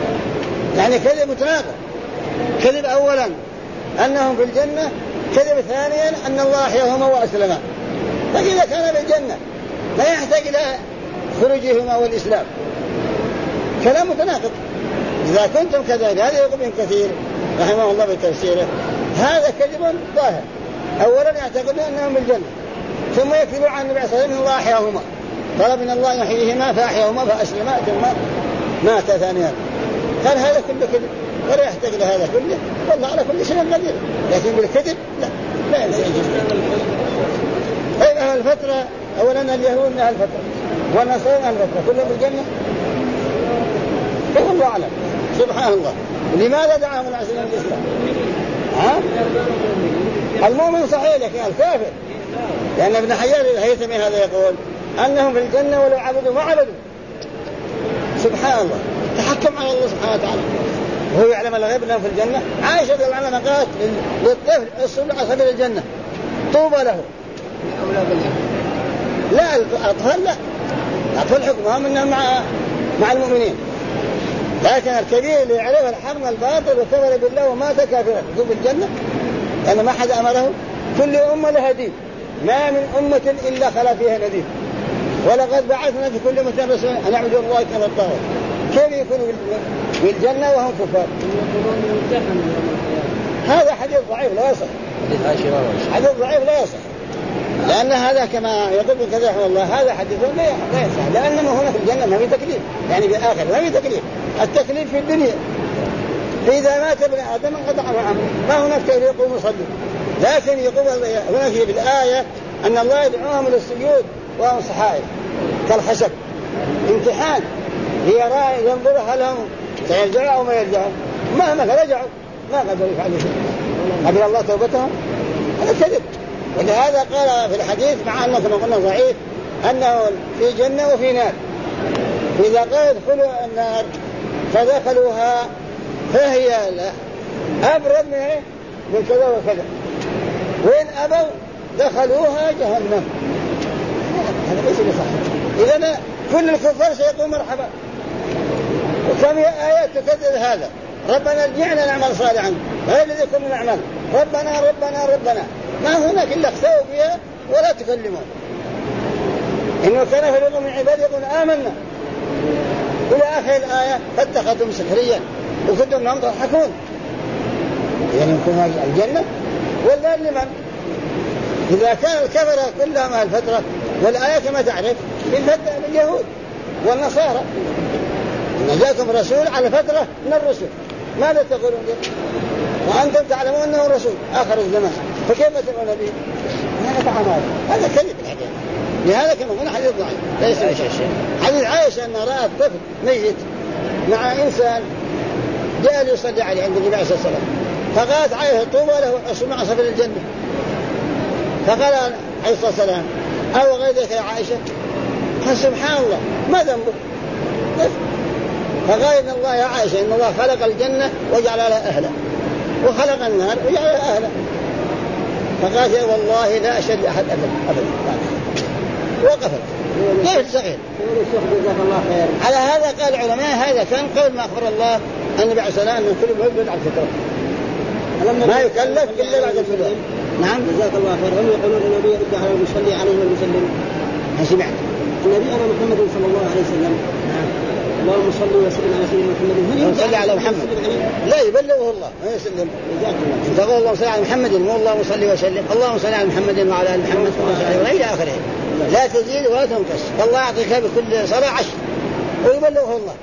يعني كذب متناقض. كذب أولا أنهم في الجنة كذب ثانيا أن الله أحياهما وأسلما. فإذا كان في الجنة لا يحتاج إلى خروجهما والإسلام كلام متناقض. إذا كنتم كذلك هذا يقول ابن كثير رحمه الله بتفسيره هذا كذب ظاهر. أولا يعتقدون أنهم بالجنة ثم يكذبون عن النبي صلى الله عليه وسلم الله أحياهما طلب من الله يحييهما فأحياهما فأسلما ثم مات ثانيا. قال هذا كله كذب ولا يحتاج لهذا كله والله على كل شيء قدير. لكن بالكذب لا يمكن. طيب أهل الفترة أولا اليهود أهل الفترة والنصارى أهل الفترة كلهم بالجنة الله أعلم سبحان الله. لماذا دعاهم الناس إلى الإسلام؟ المؤمن صحيح لكن الكافر لأن ابن حجر الهيثمي هذا يقول أنهم في الجنة ولو عبدوا ما عبدوا. سبحان الله تحكم على الله سبحانه وتعالى وهو يعلم الغيب أنهم في الجنة. عائشة رضي الله عنها قالت للطفل الصبح على سبيل الجنة طوبى له. لا الأطفال لا الأطفال حكمهم أنهم مع المؤمنين لكن الكبير اللي يعرف الحق والباطل وكفر بالله ومات كافرا يكون في الجنة لأن ما حد أمره. كل أمة لها دين، ما من أمة إلا خلا فيها نذير. ولقد بعثنا في كل أمة رسولا أن اعبدوا الله واجتنبوا الطاغوت. كيف يكونوا في الجنة وهم كفار؟ هذا حديث ضعيف لا يصح. حديث ضعيف لا يصح، لأن هذا كما يقول ابن كثير رحمه الله هذا حديث لا يصح، لأن هنا في الجنة ما في تكليف، يعني في الآخر ما في تكليف. التكليف في الدنيا، فإذا مات ابن آدم انقطع عنه، ما هناك كيف يقوم يصلي. لكن يقول هناك في الآية أن الله يدعوهم إلى السجود وهم صحائف كالخشب، امتحان ليرى ينظر هل هم سيرجعوا أو ما يرجعوا. مهما رجعوا ما قدروا يفعلوا شيء، قبل الله توبتهم. هذا كذب. ولهذا قال في الحديث مع أنه كما قلنا ضعيف أنه في جنة وفي نار، إذا قال ادخلوا النار فدخلوها فهي أبرد من كذا وكذا، وإن أبوا دخلوها جهنم. هذا ليس بصحيح. إذن كل الكفار سيقول مرحبا. وكم آيات تكذب هذا. ربنا ارجعنا نعمل صالحا غير الذي كنا نعمل، ربنا ربنا ربنا. ما هناك إلا اختوا فيها ولا تكلمون. إنه كان فريق من عبادي يقول آمنا إلى آخر الآية فاتخذتم سخريا وكنتم لهم تضحكون. يعني يمكن الجنة والنار لمن؟ إذا كان الكفر كلهم الفترة، والآية كما تعرف بالفترة اليهود والنصارى إن جاءكم رسول على فترة من الرسل، ماذا تقولون؟ وأنتم تعلمون أنه رسول آخر الزمان، فكيف تقولون به؟ هذا كذب الحديث. لهذا كما قلنا حديث ضعيف ليس شيء. حديث عائشة أن رأت طفل ميت مع إنسان جاء ليصلي عليه عند النبي عليه الصلاة والسلام، فقالت عائشة طوبى له أسمع صفر الجنة. فقال عليه الصلاة والسلام أو غيرك يا عائشة؟ قال سبحان الله ما ذنبه؟ فقال إن الله يا عائشة إن الله خلق الجنة وجعل لها أهلا وخلق النار وجعل لها أهلا. فقالت يا والله لا أشهد أحد أبدا. وقفت كيف صغير. على هذا قال العلماء هذا كان قول ما أخبر الله النبي عليه الصلاة والسلام أن كل مولود على الفطرة ما يكلف إلا بعد الفطرة. نعم جزاك الله خير. هم يقولون النبي يرد على المصلي عليه والمسلم. ما سمعت النبي أنا محمد صلى الله عليه وسلم. نعم. اللهم صل وسلم على سيدنا محمد. صلى على محمد لا يبلغه الله ما يسلم. تقول اللهم صل على محمد مو اللهم صل وسلم. اللهم صل على محمد وعلى آل محمد وإلى آخره، لا تزيد ولا تنقص. الله يعطيك بكل صلاة 10 ويبلغه الله.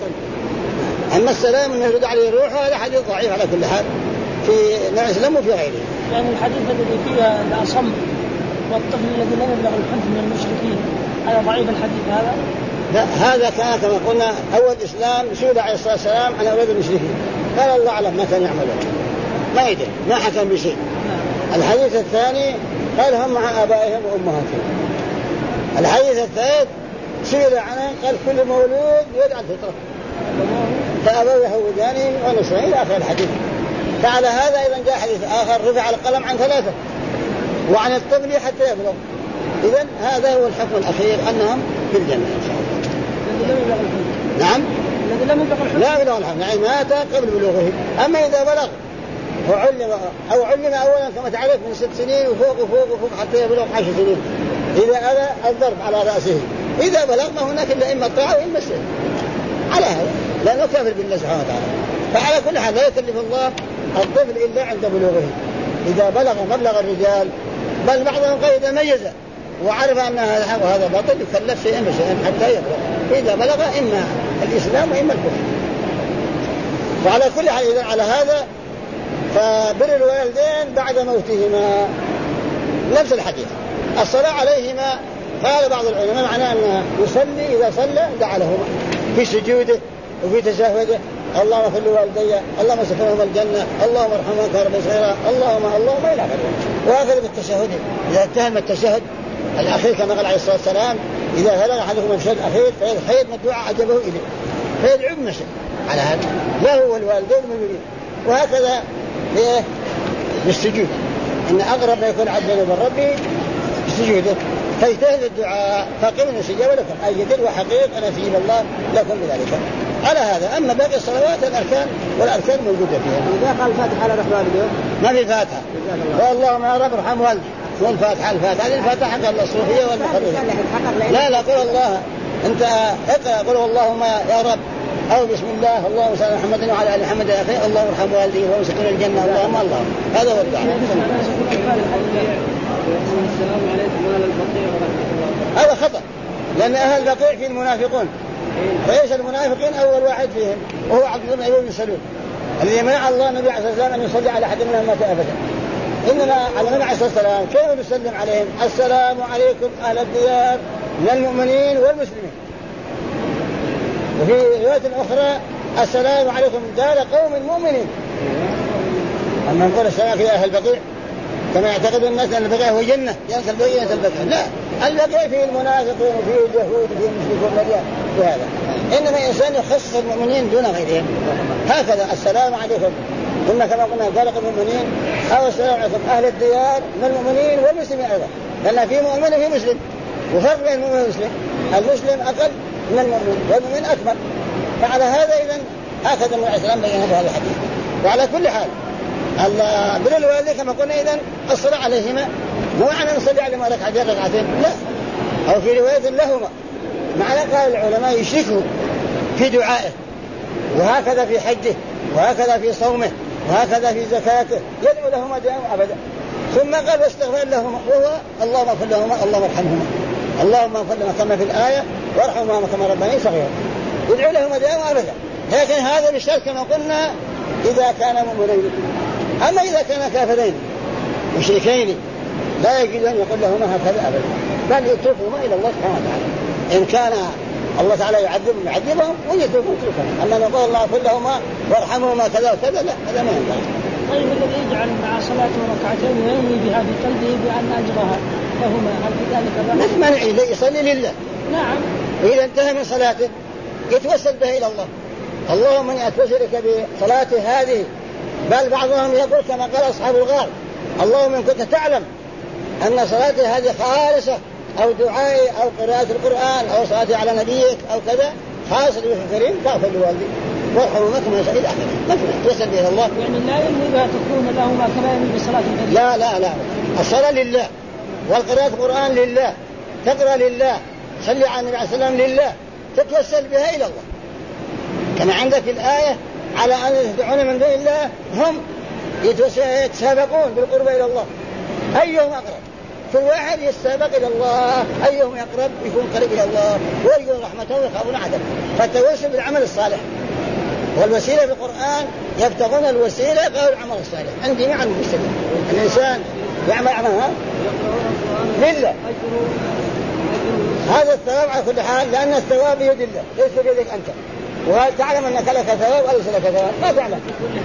أما السلام أنه يرد عليه روحه هذا حديث ضعيف على كل حال في نوع الإسلام وفي غيره. يعني الحديث الذي فيه الأصم والطفل الذي لم يبلغ الحنف من المشركين هذا ضعيف الحديث هذا؟ لا هذا كان كما قلنا أول الإسلام سئل عليه الصلاة والسلام عن أولاد المشركين قال الله أعلم ما كان يعملون ما يدري ما حكم بشيء. الحديث الثاني قال هم مع آبائهم وأمهاتهم. الحديث الثالث سئل عنه قال كل مولود يدعى الفطرة فأبوه يهوداني ونصراني إلى آخر الحديث. فعلى هذا أيضا جاء حديث آخر رفع القلم عن 3 وعن الطفل حتى يبلغ. إذن هذا هو الحكم الأخير أنهم في الجنة إن شاء الله. نعم الذي لم يبلغ الحكم لا بلغ الحكم يعني مات قبل بلوغه. أما إذا بلغ وعلم أو علم أولا كما تعرف من 6 سنين وفوق حتى يبلغ 10 سنين إذا أذى الضرب على رأسه. إذا بلغ ما هناك إلا إما الطاعة وإما السلم على هذا لأنه كافر بالله سبحانه وتعالى. فعلى كل حال لا يكلف الله الطفل إلا عند بلوغه. إذا بلغ مبلغ الرجال بل بعضهم قال إذا ميز وعرف أن هذا حق وهذا باطل يكلف شيئا بشيئا حتى يبلغ. إذا بلغ إما الإسلام وإما الكفر. وعلى كل حال إذا على هذا فبر الوالدين بعد موتهما نفس الحديث. الصلاة عليهما قال بعض العلماء معناه أنه يصلي إذا صلى دعا لهما في سجوده وفي تشهده اللهم اغفر لوالدي اللهم اسكنهم الجنة اللهم ارحمهم كرب صغيرا اللهم إلى آخره. وهكذا بالتشهد إذا اتهم التشهد الأخير كما قال عليه الصلاة والسلام إذا بلغ أحدكم التشهد الأخير فيتخيل من الدعاء عجبه إليه فيدعو بنفسه على هذا له والوالدين المؤمنين. وهكذا بالسجود إن أقرب ما يكون عبدنا من ربي بسجوده فاجتهد الدعاء فقبلوا استجاب لكم أي جدير وحقيق أن يستجيب الله لكم بذلك. على هذا. أما باقي الصلوات الأركان والأركان موجودة فيها. إذا قال الفاتحة على رحمة والديه ما في فاتحة. اللهم يا رب ارحم والدي. مو الفاتحة. هذه الفاتحة حق الصوفية والمخرجة. لا قل الله. أنت اقرأ قل اللهم يا رب أو بسم الله اللهم صل على محمد وعلى آل محمد يا أخي اللهم ارحم والدي وهو سكن الجنة اللهم الله. هذا هو الدعاء. هذا خطأ لأن أهل البقيع في المنافقون. فإيش المنافقين؟ أول واحد فيهم وهو عبد الله بن سلول الذي منع الله النبي عليه الصلاة والسلام أن يصلي على أحد منهم مات أبدا. إننا على النبي عليه الصلاة والسلام كيف نسلم عليهم؟ السلام عليكم أهل الديار من المؤمنين والمسلمين. وفي رواية أخرى السلام عليكم دار قوم المؤمنين. أما نقول السلام في أهل البقيع كما يعتقد الناس أن البقيع هو جنة جنة البقيع لا البقيع فيه المنافقين وفيه اليهود وفيه المشركون مليان بهذا. إنما الإنسان يخص المؤمنين دون غيرهم. هكذا السلام عليكم قلنا كما قلنا دار قوم المؤمنين أو السلام عليكم أهل الديار من المؤمنين والمسلمين أيضا لأن في مؤمن وفي مسلم وفرق بين المؤمن والمسلم. المسلم أقل من المؤمن والمؤمن أكمل. فعلى هذا إذن هكذا النبي عليه السلام بين هذا الحديث. وعلى كل حال بر الوالدين كما قلنا إذن الصلاة عليهما مو معنى نصلي عليهما ركعتين لا أو في رواية لهما معنى قال العلماء يشركوا في دعائه وهكذا في حجه وهكذا في صومه وهكذا في زكاته يدعو لهما دائما أبدا. ثم قال واستغفر لهما وهو اللهم اغفر لهما اللهم ارحمهما اللهم اغفر لهما كما في الآية وارحمهما كما ربياني صغيرا يدعو لهما دائما أبدا. لكن هذا بالشرط كما قلنا إذا كان مؤمنين. أما إذا كان كافرين مشركين لا يجوز أن يقول لهما هكذا أبدا بل يتركهما إلى الله سبحانه وتعالى. إن كان الله تعالى يعذبهم ويتركهم. أما نقول الله اغفر لهما وارحمهما كذا وكذا لا هذا ما ينفع. طيب الذي يجعل مع صلاته ركعتين وينوي بها في قلبه بأن أجرها لهما هل في ذلك مثل منعي يصلي لله. نعم. وإذا انتهى من صلاته يتوسل به إلى الله اللهم اني اتوسلك بصلاتي هذه. بل بعضهم يقول كما قال أصحاب الغار اللهم إن كنت تعلم أن صلاتي هذه خالصة أو دعائي أو قراءة القرآن أو صلاتي على نبيك أو كذا خاصة بك الكريم فاغفر لوالدي وارحمهما كما يشاء إلى آخره. مثلا توسل به الله يعني لا ينوي بها تكون لهما كما ينوي بصلاة النبي. لا الصلاة لله والقراءة القرآن لله تقرأ لله صلي على النبي عليه الصلاة والسلام لله تتوسل بها إلى الله. كما عندك الآية على أن يدعون من دون الله هم يتسابقون بالقرب إلى الله أيهم أقرب. كل واحد يتسابق إلى الله أيهم يقرب يكون قريب إلى الله ويرجون رحمته ويخافون عذابه. فالتوسل بالعمل الصالح والوسيلة بالقرآن يبتغون الوسيلة قالوا العمل الصالح. عندي مع المسلمين الإنسان يعمل عملها لله هذا الثواب على كل حال لأن الثواب بيد الله ليس بيدك أنت. وهل تعلم أنك لك ثواب أو ليس لك ثواب؟ ما تعلم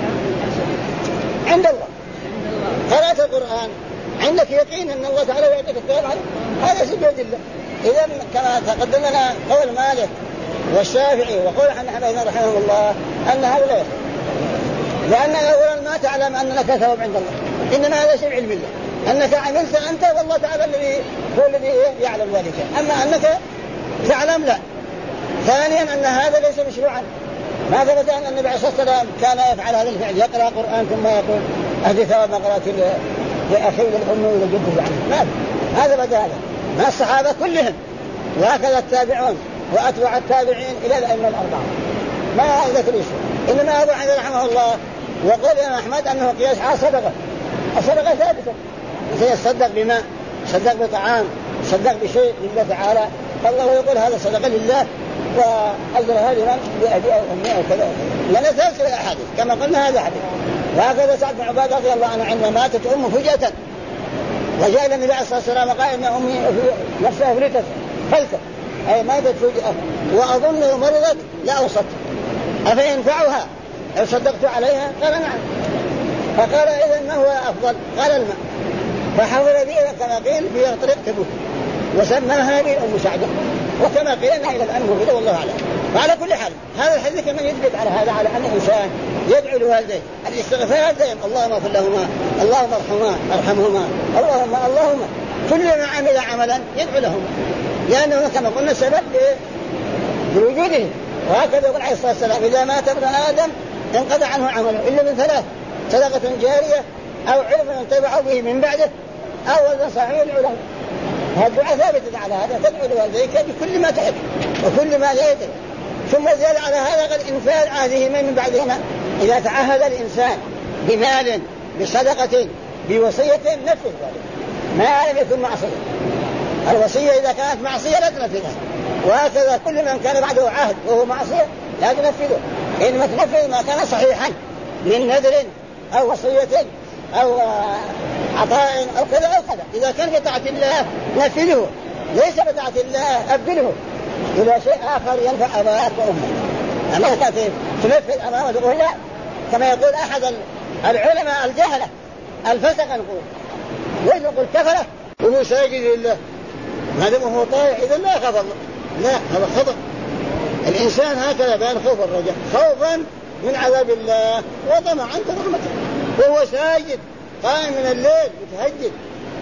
عند الله. قراءة القرآن عندك يقين أن الله تعالى يعطيك الثواب عليه هذا شيء بيد الله. إذا كما تقدم لنا قول مالك والشافعي وقول أحمد رحمه الله أن هذا لا يصح لأن أولا ما تعلم أن لك ثواب عند الله إنما هذا شيء علم الله أنك عملت أنت والله تعالى هو الذي يعلم ذلك. أما أنك تعلم لا. ثانيا أن هذا ليس مشروعا. ما ثبت أن النبي عليه الصلاة والسلام كان يفعل هذا الفعل يقرأ قرآن ثم يقول أهدي ثواب ما قرأت لأخي للأم ولجده عنه. هذا بدأ هذا ما الصحابة كلهم وهكذا التابعون وأتبع التابعين إلى الأئمة الأربعة ما هذا كل شيء. إنما أبو حنيفة رحمه الله وقال يا أحمد أنه قياس على صدقة. الصدقة ثابتة يصدق بماء صدق بطعام صدق بشيء لله تعالى فالله يقول هذا صدقة لله وأجرها لمن بأهدي أو أمي أو كذا لأن ثابت الأحاديث كما قلنا هذا حديث. وهكذا سعد بن عبادة رضي الله عنه عندما ماتت أمه فجأة وجاء إلى النبي عليه الصلاة والسلام قال إن أمي نفسها فلتت أي ماتت فجأة وأظن مرضت لا أوصت أفينفعها لو صدقت عليها؟ قال نعم. فقال إذن ما هو أفضل؟ قال الماء. فحول بئر كما قيل في طريق تبوك وسماها بئر أم سعدة وكما قيل إلى الآن موجودة والله أعلم. فعلى كل حال هذا الحديث كمان يثبت على هذا على أن الإنسان يدعو لوالديه الاستغفار دائما اللهم اغفر لهما اللهم ارحمهما اللهم كل ما عمل عملا يدعو لهما لأنه كما قلنا سبب بوجودهم وهكذا يقول عليه الصلاة والسلام إذا مات ابن آدم انقضى عنه عمله إلا من ثلاث: صدقة جارية أو علم ينتفع به من بعده أو ولد صالح يدعو له. هذا الدعاء ثابتة على هذا، تدعو لوالديك بكل ما تحب وكل ما يدري. ثم زاد على هذا قد انفاذ عهدهما من بعدهما، إذا تعهد الإنسان بمال بصدقة بوصية نفذ ذلك ما لم يكن معصية. الوصية إذا كانت معصية لا تنفذها، وهكذا كل من كان بعده عهد وهو معصية لا تنفذه، إنما تنفذ ما كان صحيحا من نذر أو وصية أو عطاء أو كذا أو كذا. إذا كان في طاعة الله نفذه، ليس بطاعة الله أبدله إلى شيء آخر ينفع أباك وأمك. أما كانت تنفذ أمامه تقول لا، كما يقول أحد العلماء الجهلة الفسق نقول ليس نقول كفرة وهو ساجد لله، هذا هو طائع إذا لا خاف الله، لا هذا خطأ. الإنسان هكذا بين خوف والرجاء، خوفا من عذاب الله وطمعا في رحمته، وهو ساجد قائم من الليل متهجد،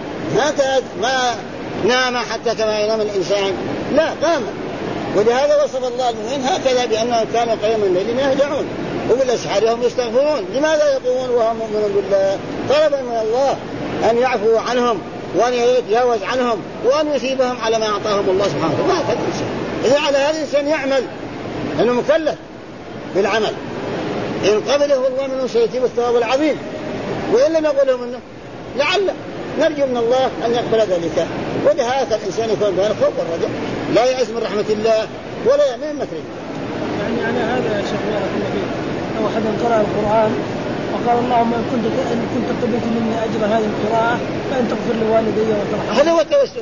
ما نام حتى كما ينام الإنسان، لا قام. ولهذا وصف الله المؤمنين هكذا بأنهم كانوا قياما الليل يهجعون وبالأسحار هم يستغفرون. لماذا يقومون وهم مؤمنون بالله؟ طلبا من الله أن يعفو عنهم وأن يتجاوز عنهم وأن يثيبهم على ما أعطاهم الله سبحانه وتعالى. وهكذا الإنسان إذا على هذا الإنسان يعمل لأنه مكلف بالعمل، إن قبله الله منه سيتيب الثواب العظيم، وإن لم يقبله منه لعل نرجو من الله أن يقبل ذلك. ولهذا الإنسان يكون بين الخوف والرجاء، لا يأس من رحمة الله ولا يأمن مكره. يعني على هذا يا شيخ بارك الله فيك، لو أحد قرأ القرآن وقال اللهم إن كنت قبلت مني أجر هذه القراءة فإن تغفر لوالدي وترحمني، هذا هو التوسل.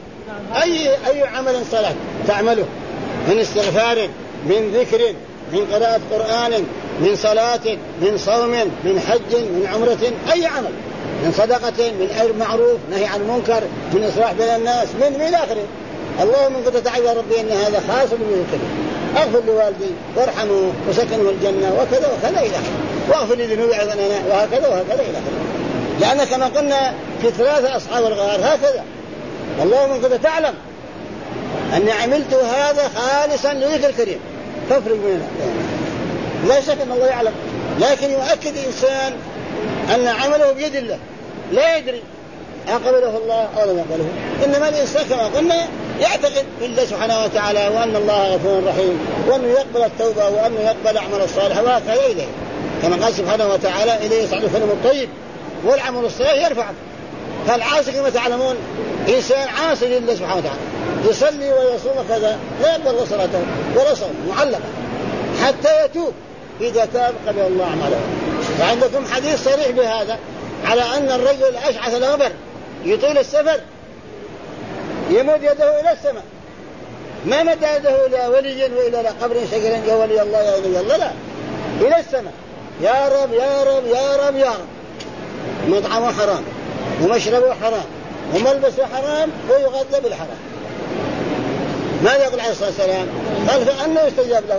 أي عمل صالح تعمله من استغفار، من ذكر، من قراءة قرآن، من صلاة، من صوم، من حج، من عمرة، أي عمل، من صدقة، من أمر معروف، نهي عن المنكر، من إصلاح بين الناس، من آخره. اللهم إن كنت تعالى ربي أن هذا خاص بذكرك، أغفر لوالدي وارحمه وسكنه الجنة وكذا وكذا إلى آخره، واغفر لي ذنوبي أيضا وهكذا وهكذا إلى آخره. لأن كما قلنا في ثلاثة أصحاب الغار هكذا: اللهم إن كنت تعلم أني عملت هذا خالصا لذكر الكريم فافرج مننا. لا شك أن الله يعلم، لكن يؤكد الإنسان أن عمله بيد الله، لا يدري أقبله الله أو لم يقبله. إنما الإنسان كما قلنا يعتقد بالله سبحانه وتعالى وأن الله غفور رحيم، وأنه يقبل التوبة وأنه يقبل أعمال الصالح وهكذا إليه، كما قال سبحانه وتعالى: إليه يصعد الكلم الطيب والعمل الصالح يرفعه. فالعاصي كما تعلمون إنسان عاصي لله سبحانه وتعالى، يصلي ويصوم كذا لا يقبل الله صلاته ولا صوم، معلقة حتى يتوب، إذا تاب قبل الله أعماله. وعندكم حديث صريح بهذا على أن الرجل الأشعث الأغبر يطيل السفر يمد يده إلى السماء، ما مد يده إلى ولي وإلى قبر شجر يا ولي الله يا ولي الله، لا، إلى السماء: يا رب يا رب يا رب يا رب. مطعمه حرام ومشربه حرام وملبسه حرام ويغذى بالحرام. ماذا يقول عليه الصلاة والسلام؟ قال: فأنه يستجاب له.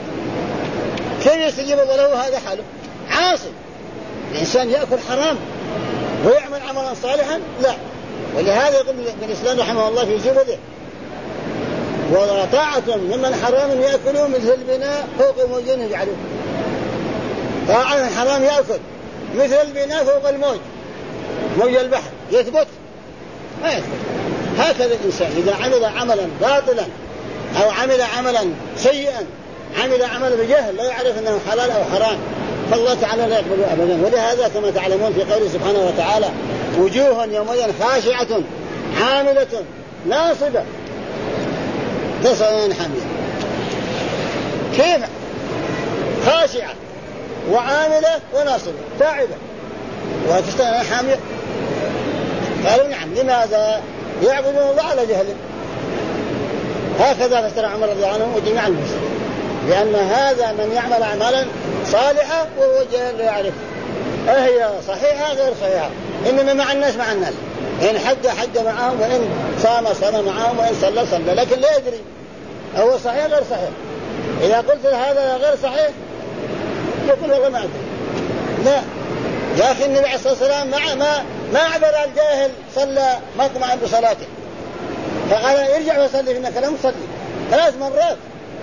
كيف يستجيب الله له؟ هذا حاله عاصي. الإنسان يأكل حرام ويعمل عملا صالحا؟ لا. ولهذا يقول ابن الإسلام رحمه الله في زبده: وطاعة ممن حرام يأكله مثل البناء فوق موج يجعله. طاعة من حرام يأكل مثل البناء فوق الموج، موج البحر، يثبت ما يثبت. هكذا الإنسان إذا عمل عملا باطلا أو عمل عملا سيئا، عمل عملا بجهل لا يعرف أنه حلال أو حرام، فالله تعالى لا يقبله أبدا. ولهذا كما تعلمون في قوله سبحانه وتعالى: وجوه يومئذ خاشعة عاملة ناصبة تصلى نارا حامية. كيف خاشعة وعاملة وناصبة تعبة وتصلى نارا حامية؟ قالوا: نعم. لماذا؟ يعبدون الله على جهل. هكذا فسر عمر رضي الله عنه وجميع المسلمين، لأن هذا من يعمل أعمالا صالحة وهو جاهل لا يعرف أهي صحيحة غير صحيحة، إنما مع الناس مع الناس، إن حج معهم، وإن صام معهم، وإن صلى، لكن لا يدري هو صحيح غير صحيح. إذا قلت هذا غير صحيح يقول والله ما أدري. لا يا أخي، النبي عليه الصلاة والسلام ما عبر الجاهل صلى مطمعا بصلاته، فقال: ارجع وصلي فإنك لم تصلي 3 مرات.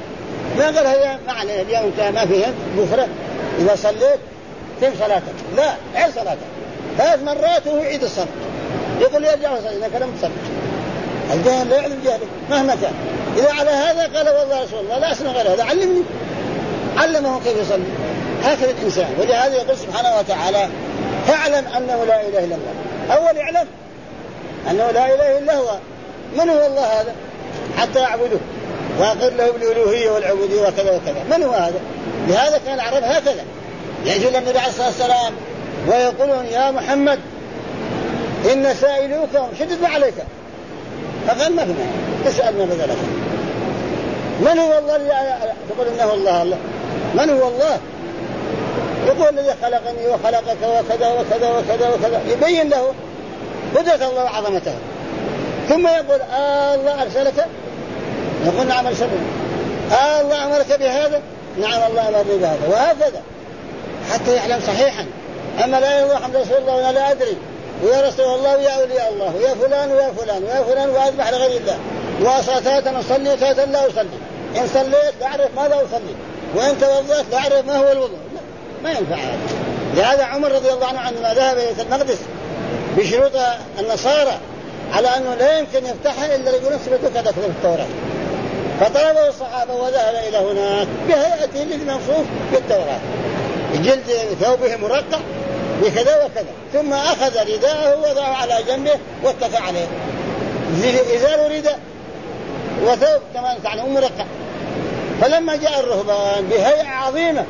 ما قال هي معنى اليوم انت ما فيهم بكرة إذا صليت تم صلاتك، لا عيد صلاتك 3 مرات وهو يعيد الصلاة، يقول يرجع وصلي إذا كلام تصلي. الجهل لا يعلم جهله مهما كان. إذا على هذا قال والله رسول الله لا أسمع غير هذا علمني، علمه كيف يصلي. هكذا الإنسان. ولهذا يقول سبحانه وتعالى فاعلم أنه لا إله إلا الله. أول يعلم أنه لا إله إلا هو. من هو الله هذا حتى يعبده وأقر له بالألوهية والعبودية وكذا وكذا؟ من هو هذا؟ لهذا كان العرب هكذا يجون النبي عليه الصلاة والسلام ويقولون يا محمد إن سائلوكم شدد عليك، فقال ما في معنى تسألنا بذلك. من هو الله تقول إنه الله؟ من هو الله؟ يقول الذي خلقني وخلقك وكذا وكذا وكذا وكذا، يبين له قدرة الله وعظمته. ثم يقول الله أرسلك؟ يقول نعم أرسلني. الله أمرك بهذا؟ نعم الله أمرني بهذا. وهكذا حتى يعلم صحيحا. أما لا إله إلا محمد رسول الله وأنا لا أدري ويا رسول الله ويا أولياء الله ويا فلان ويا فلان ويا فلان وأذبح لغير الله وصلاة أصلي وصلاة لا أصلي، إن صليت لا أعرف ماذا أصلي وإن توضأت لا أعرف ما هو الوضوء، ما ينفع هذا. لهذا عمر رضي الله عنه عندما ذهب إلى بيت المقدس بشروط النصارى على أنه لا يمكن يفتحها إلا رجل ثبتوا كذا في التوراة، فطلبوا الصحابة وذهب إلى هناك بهيئته الذي منصوص بالتوراة، جلد ثوبه مرقع بكذا وكذا، ثم أخذ رداءه ووضعه على جنبه واتكى عليه، إزار رداء وثوب كمان تعني مرقع. فلما جاء الرهبان بهيئة عظيمة،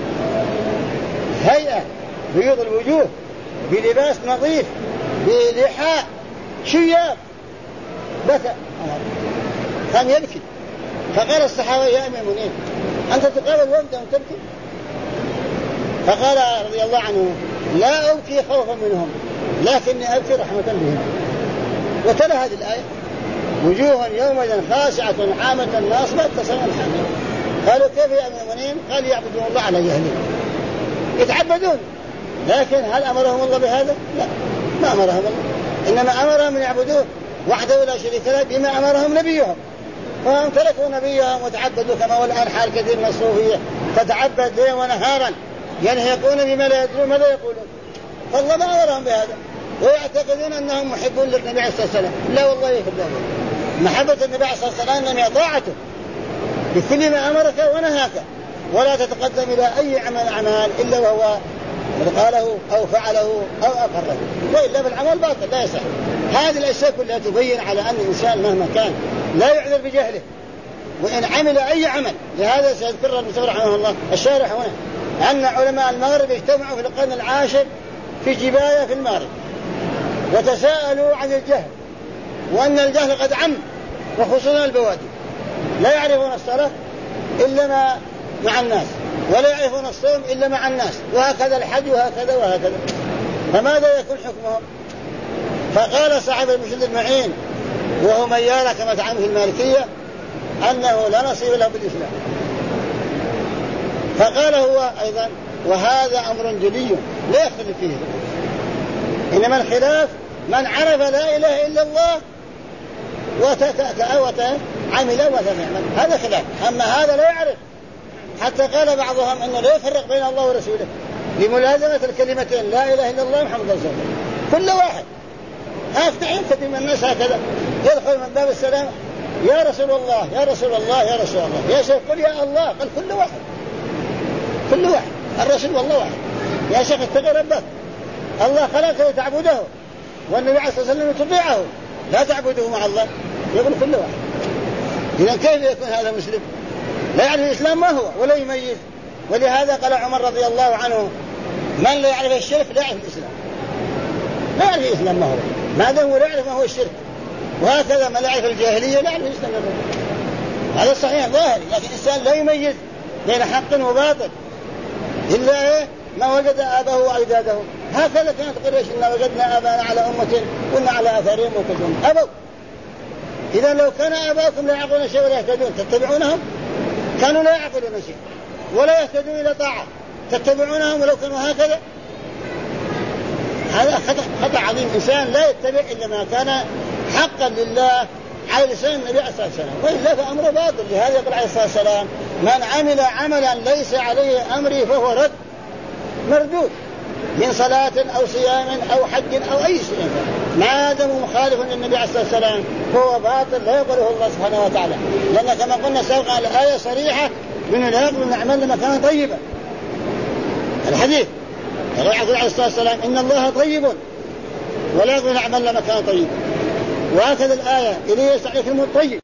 هيئة بيض الوجوه بلباس نظيف بلحاء شياب، بكى كان يبكي. فقال الصحابة يا أمير المؤمنين أنت تقابل وفدا وتبكي؟ فقال رضي الله عنه لا أبكي خوفا منهم لكني أبكي رحمة بهم. وتلا هذه الآية وجوه يومئذ خاشعة عامة ناصبة تصنع الحميد. قالوا كيف يا أمير المؤمنين؟ قال يعبدون الله على جهله يتعبدون، لكن هل أمرهم الله بهذا؟ لا ما أمرهم الله، إنما أمرهم أن يعبدوه وحده لا شريك له بما أمرهم نبيهم، فهم تركوا نبيهم وتعبدوا كما هو الآن حال كثير من الصوفية تتعبد ليلا ونهارا ينهقون بما لا يدرون ماذا يقولون، فالله ما أمرهم بهذا ويعتقدون أنهم محبون للنبي عليه الصلاة والسلام. لا والله يحبون محبة النبي عليه الصلاة والسلام هي طاعته بكل ما أمرك ونهاك، ولا تتقدم إلى أي عمل إلا وهو قاله أو فعله أو أقره، وإلا بالعمل باطل لا يصح. هذه الأشياء كلها تبين على أن الإنسان مهما كان لا يعذر بجهله وإن عمل أي عمل. لهذا سيذكر المصنف رحمه الله الشارح هنا أن علماء المغرب اجتمعوا في القرن العاشر في جباية في المغرب وتساءلوا عن الجهل، وأن الجهل قد عم وخصوصا البوادي، لا يعرفون الصلاة إلا مع الناس ولا يعرفون الصوم إلا مع الناس، وهكذا الحج وهكذا وهكذا، فماذا يكون حكمهم؟ فقال صاحب المرشد المعين وهو من يرى كما تعلم في المالكية أنه لا نصيب له بالإسلام. فقال هو أيضا وهذا أمر جلي لا يختلف فيه، إنما الخلاف من عرف لا إله إلا الله وعمل وتنعمل، هذا خلاف. أما هذا لا يعرف، حتى قال بعضهم أنه لا يفرق بين الله ورسوله لملازمة الكلمتين لا إله إلا الله محمد رسول الله. كل واحد أفتعين كثير من الناس هكذا يدخل من باب السلام يا رسول الله يا رسول الله يا رسول الله، يا شيخ قل يا الله، قال كل واحد كل واحد، الرسول والله واحد. يا شيخ اتقي ربك، الله خلقه تعبده والنبي عليه الصلاة والسلام تطيعه لا تعبده مع الله، يقول كل واحد. إذا كيف يكون هذا مسلم؟ لا يعرف الإسلام ما هو ولا يميز. ولهذا قال عمر رضي الله عنه من لا يعرف الشرك لا يعرف الإسلام، لا يعرف الإسلام ما هو ما دام لا يعرف ما هو الشرك، وهكذا من لا يعرف الجاهلية لا يعرف الإسلام. هذا صحيح ظاهر، لكن الإنسان لا يميز بين حق وباطل إلا ما وجد آباه وأجداده. هكذا كانت قريش إن وجدنا آبانا على أمة كنا على آثارهم مقتدون أبوا. إذا لو كان آباؤكم لا يعقلون شيء ولا يهتدون تتبعونهم، كانوا لا يعقلون شيء ولا يهتدون إلى طاعة تتبعونهم ولو كانوا هكذا. هذا خطأ عظيم. إنسان لا يتبع إلا ما كان حقا لله على لسان النبي عليه الصلاة والسلام، وإلا فأمره باطل. لهذا يقول عليه الصلاة والسلام من عمل عملا ليس عليه أمري فهو رد مردود، من صلاة أو صيام أو حج أو أي شيء، ما دام مخالف للنبي عليه الصلاة والسلام فهو باطل لا يقبله الله سبحانه وتعالى، لأن كما قلنا سبق الآية صريحة من لا يقبل نعمل مكان طيبا. الحديث يقول عليه الصلاة والسلام إن الله طيب ولا يقبل نعمل مكان طيب، وهكذا الآية إليه يسعى الطيب.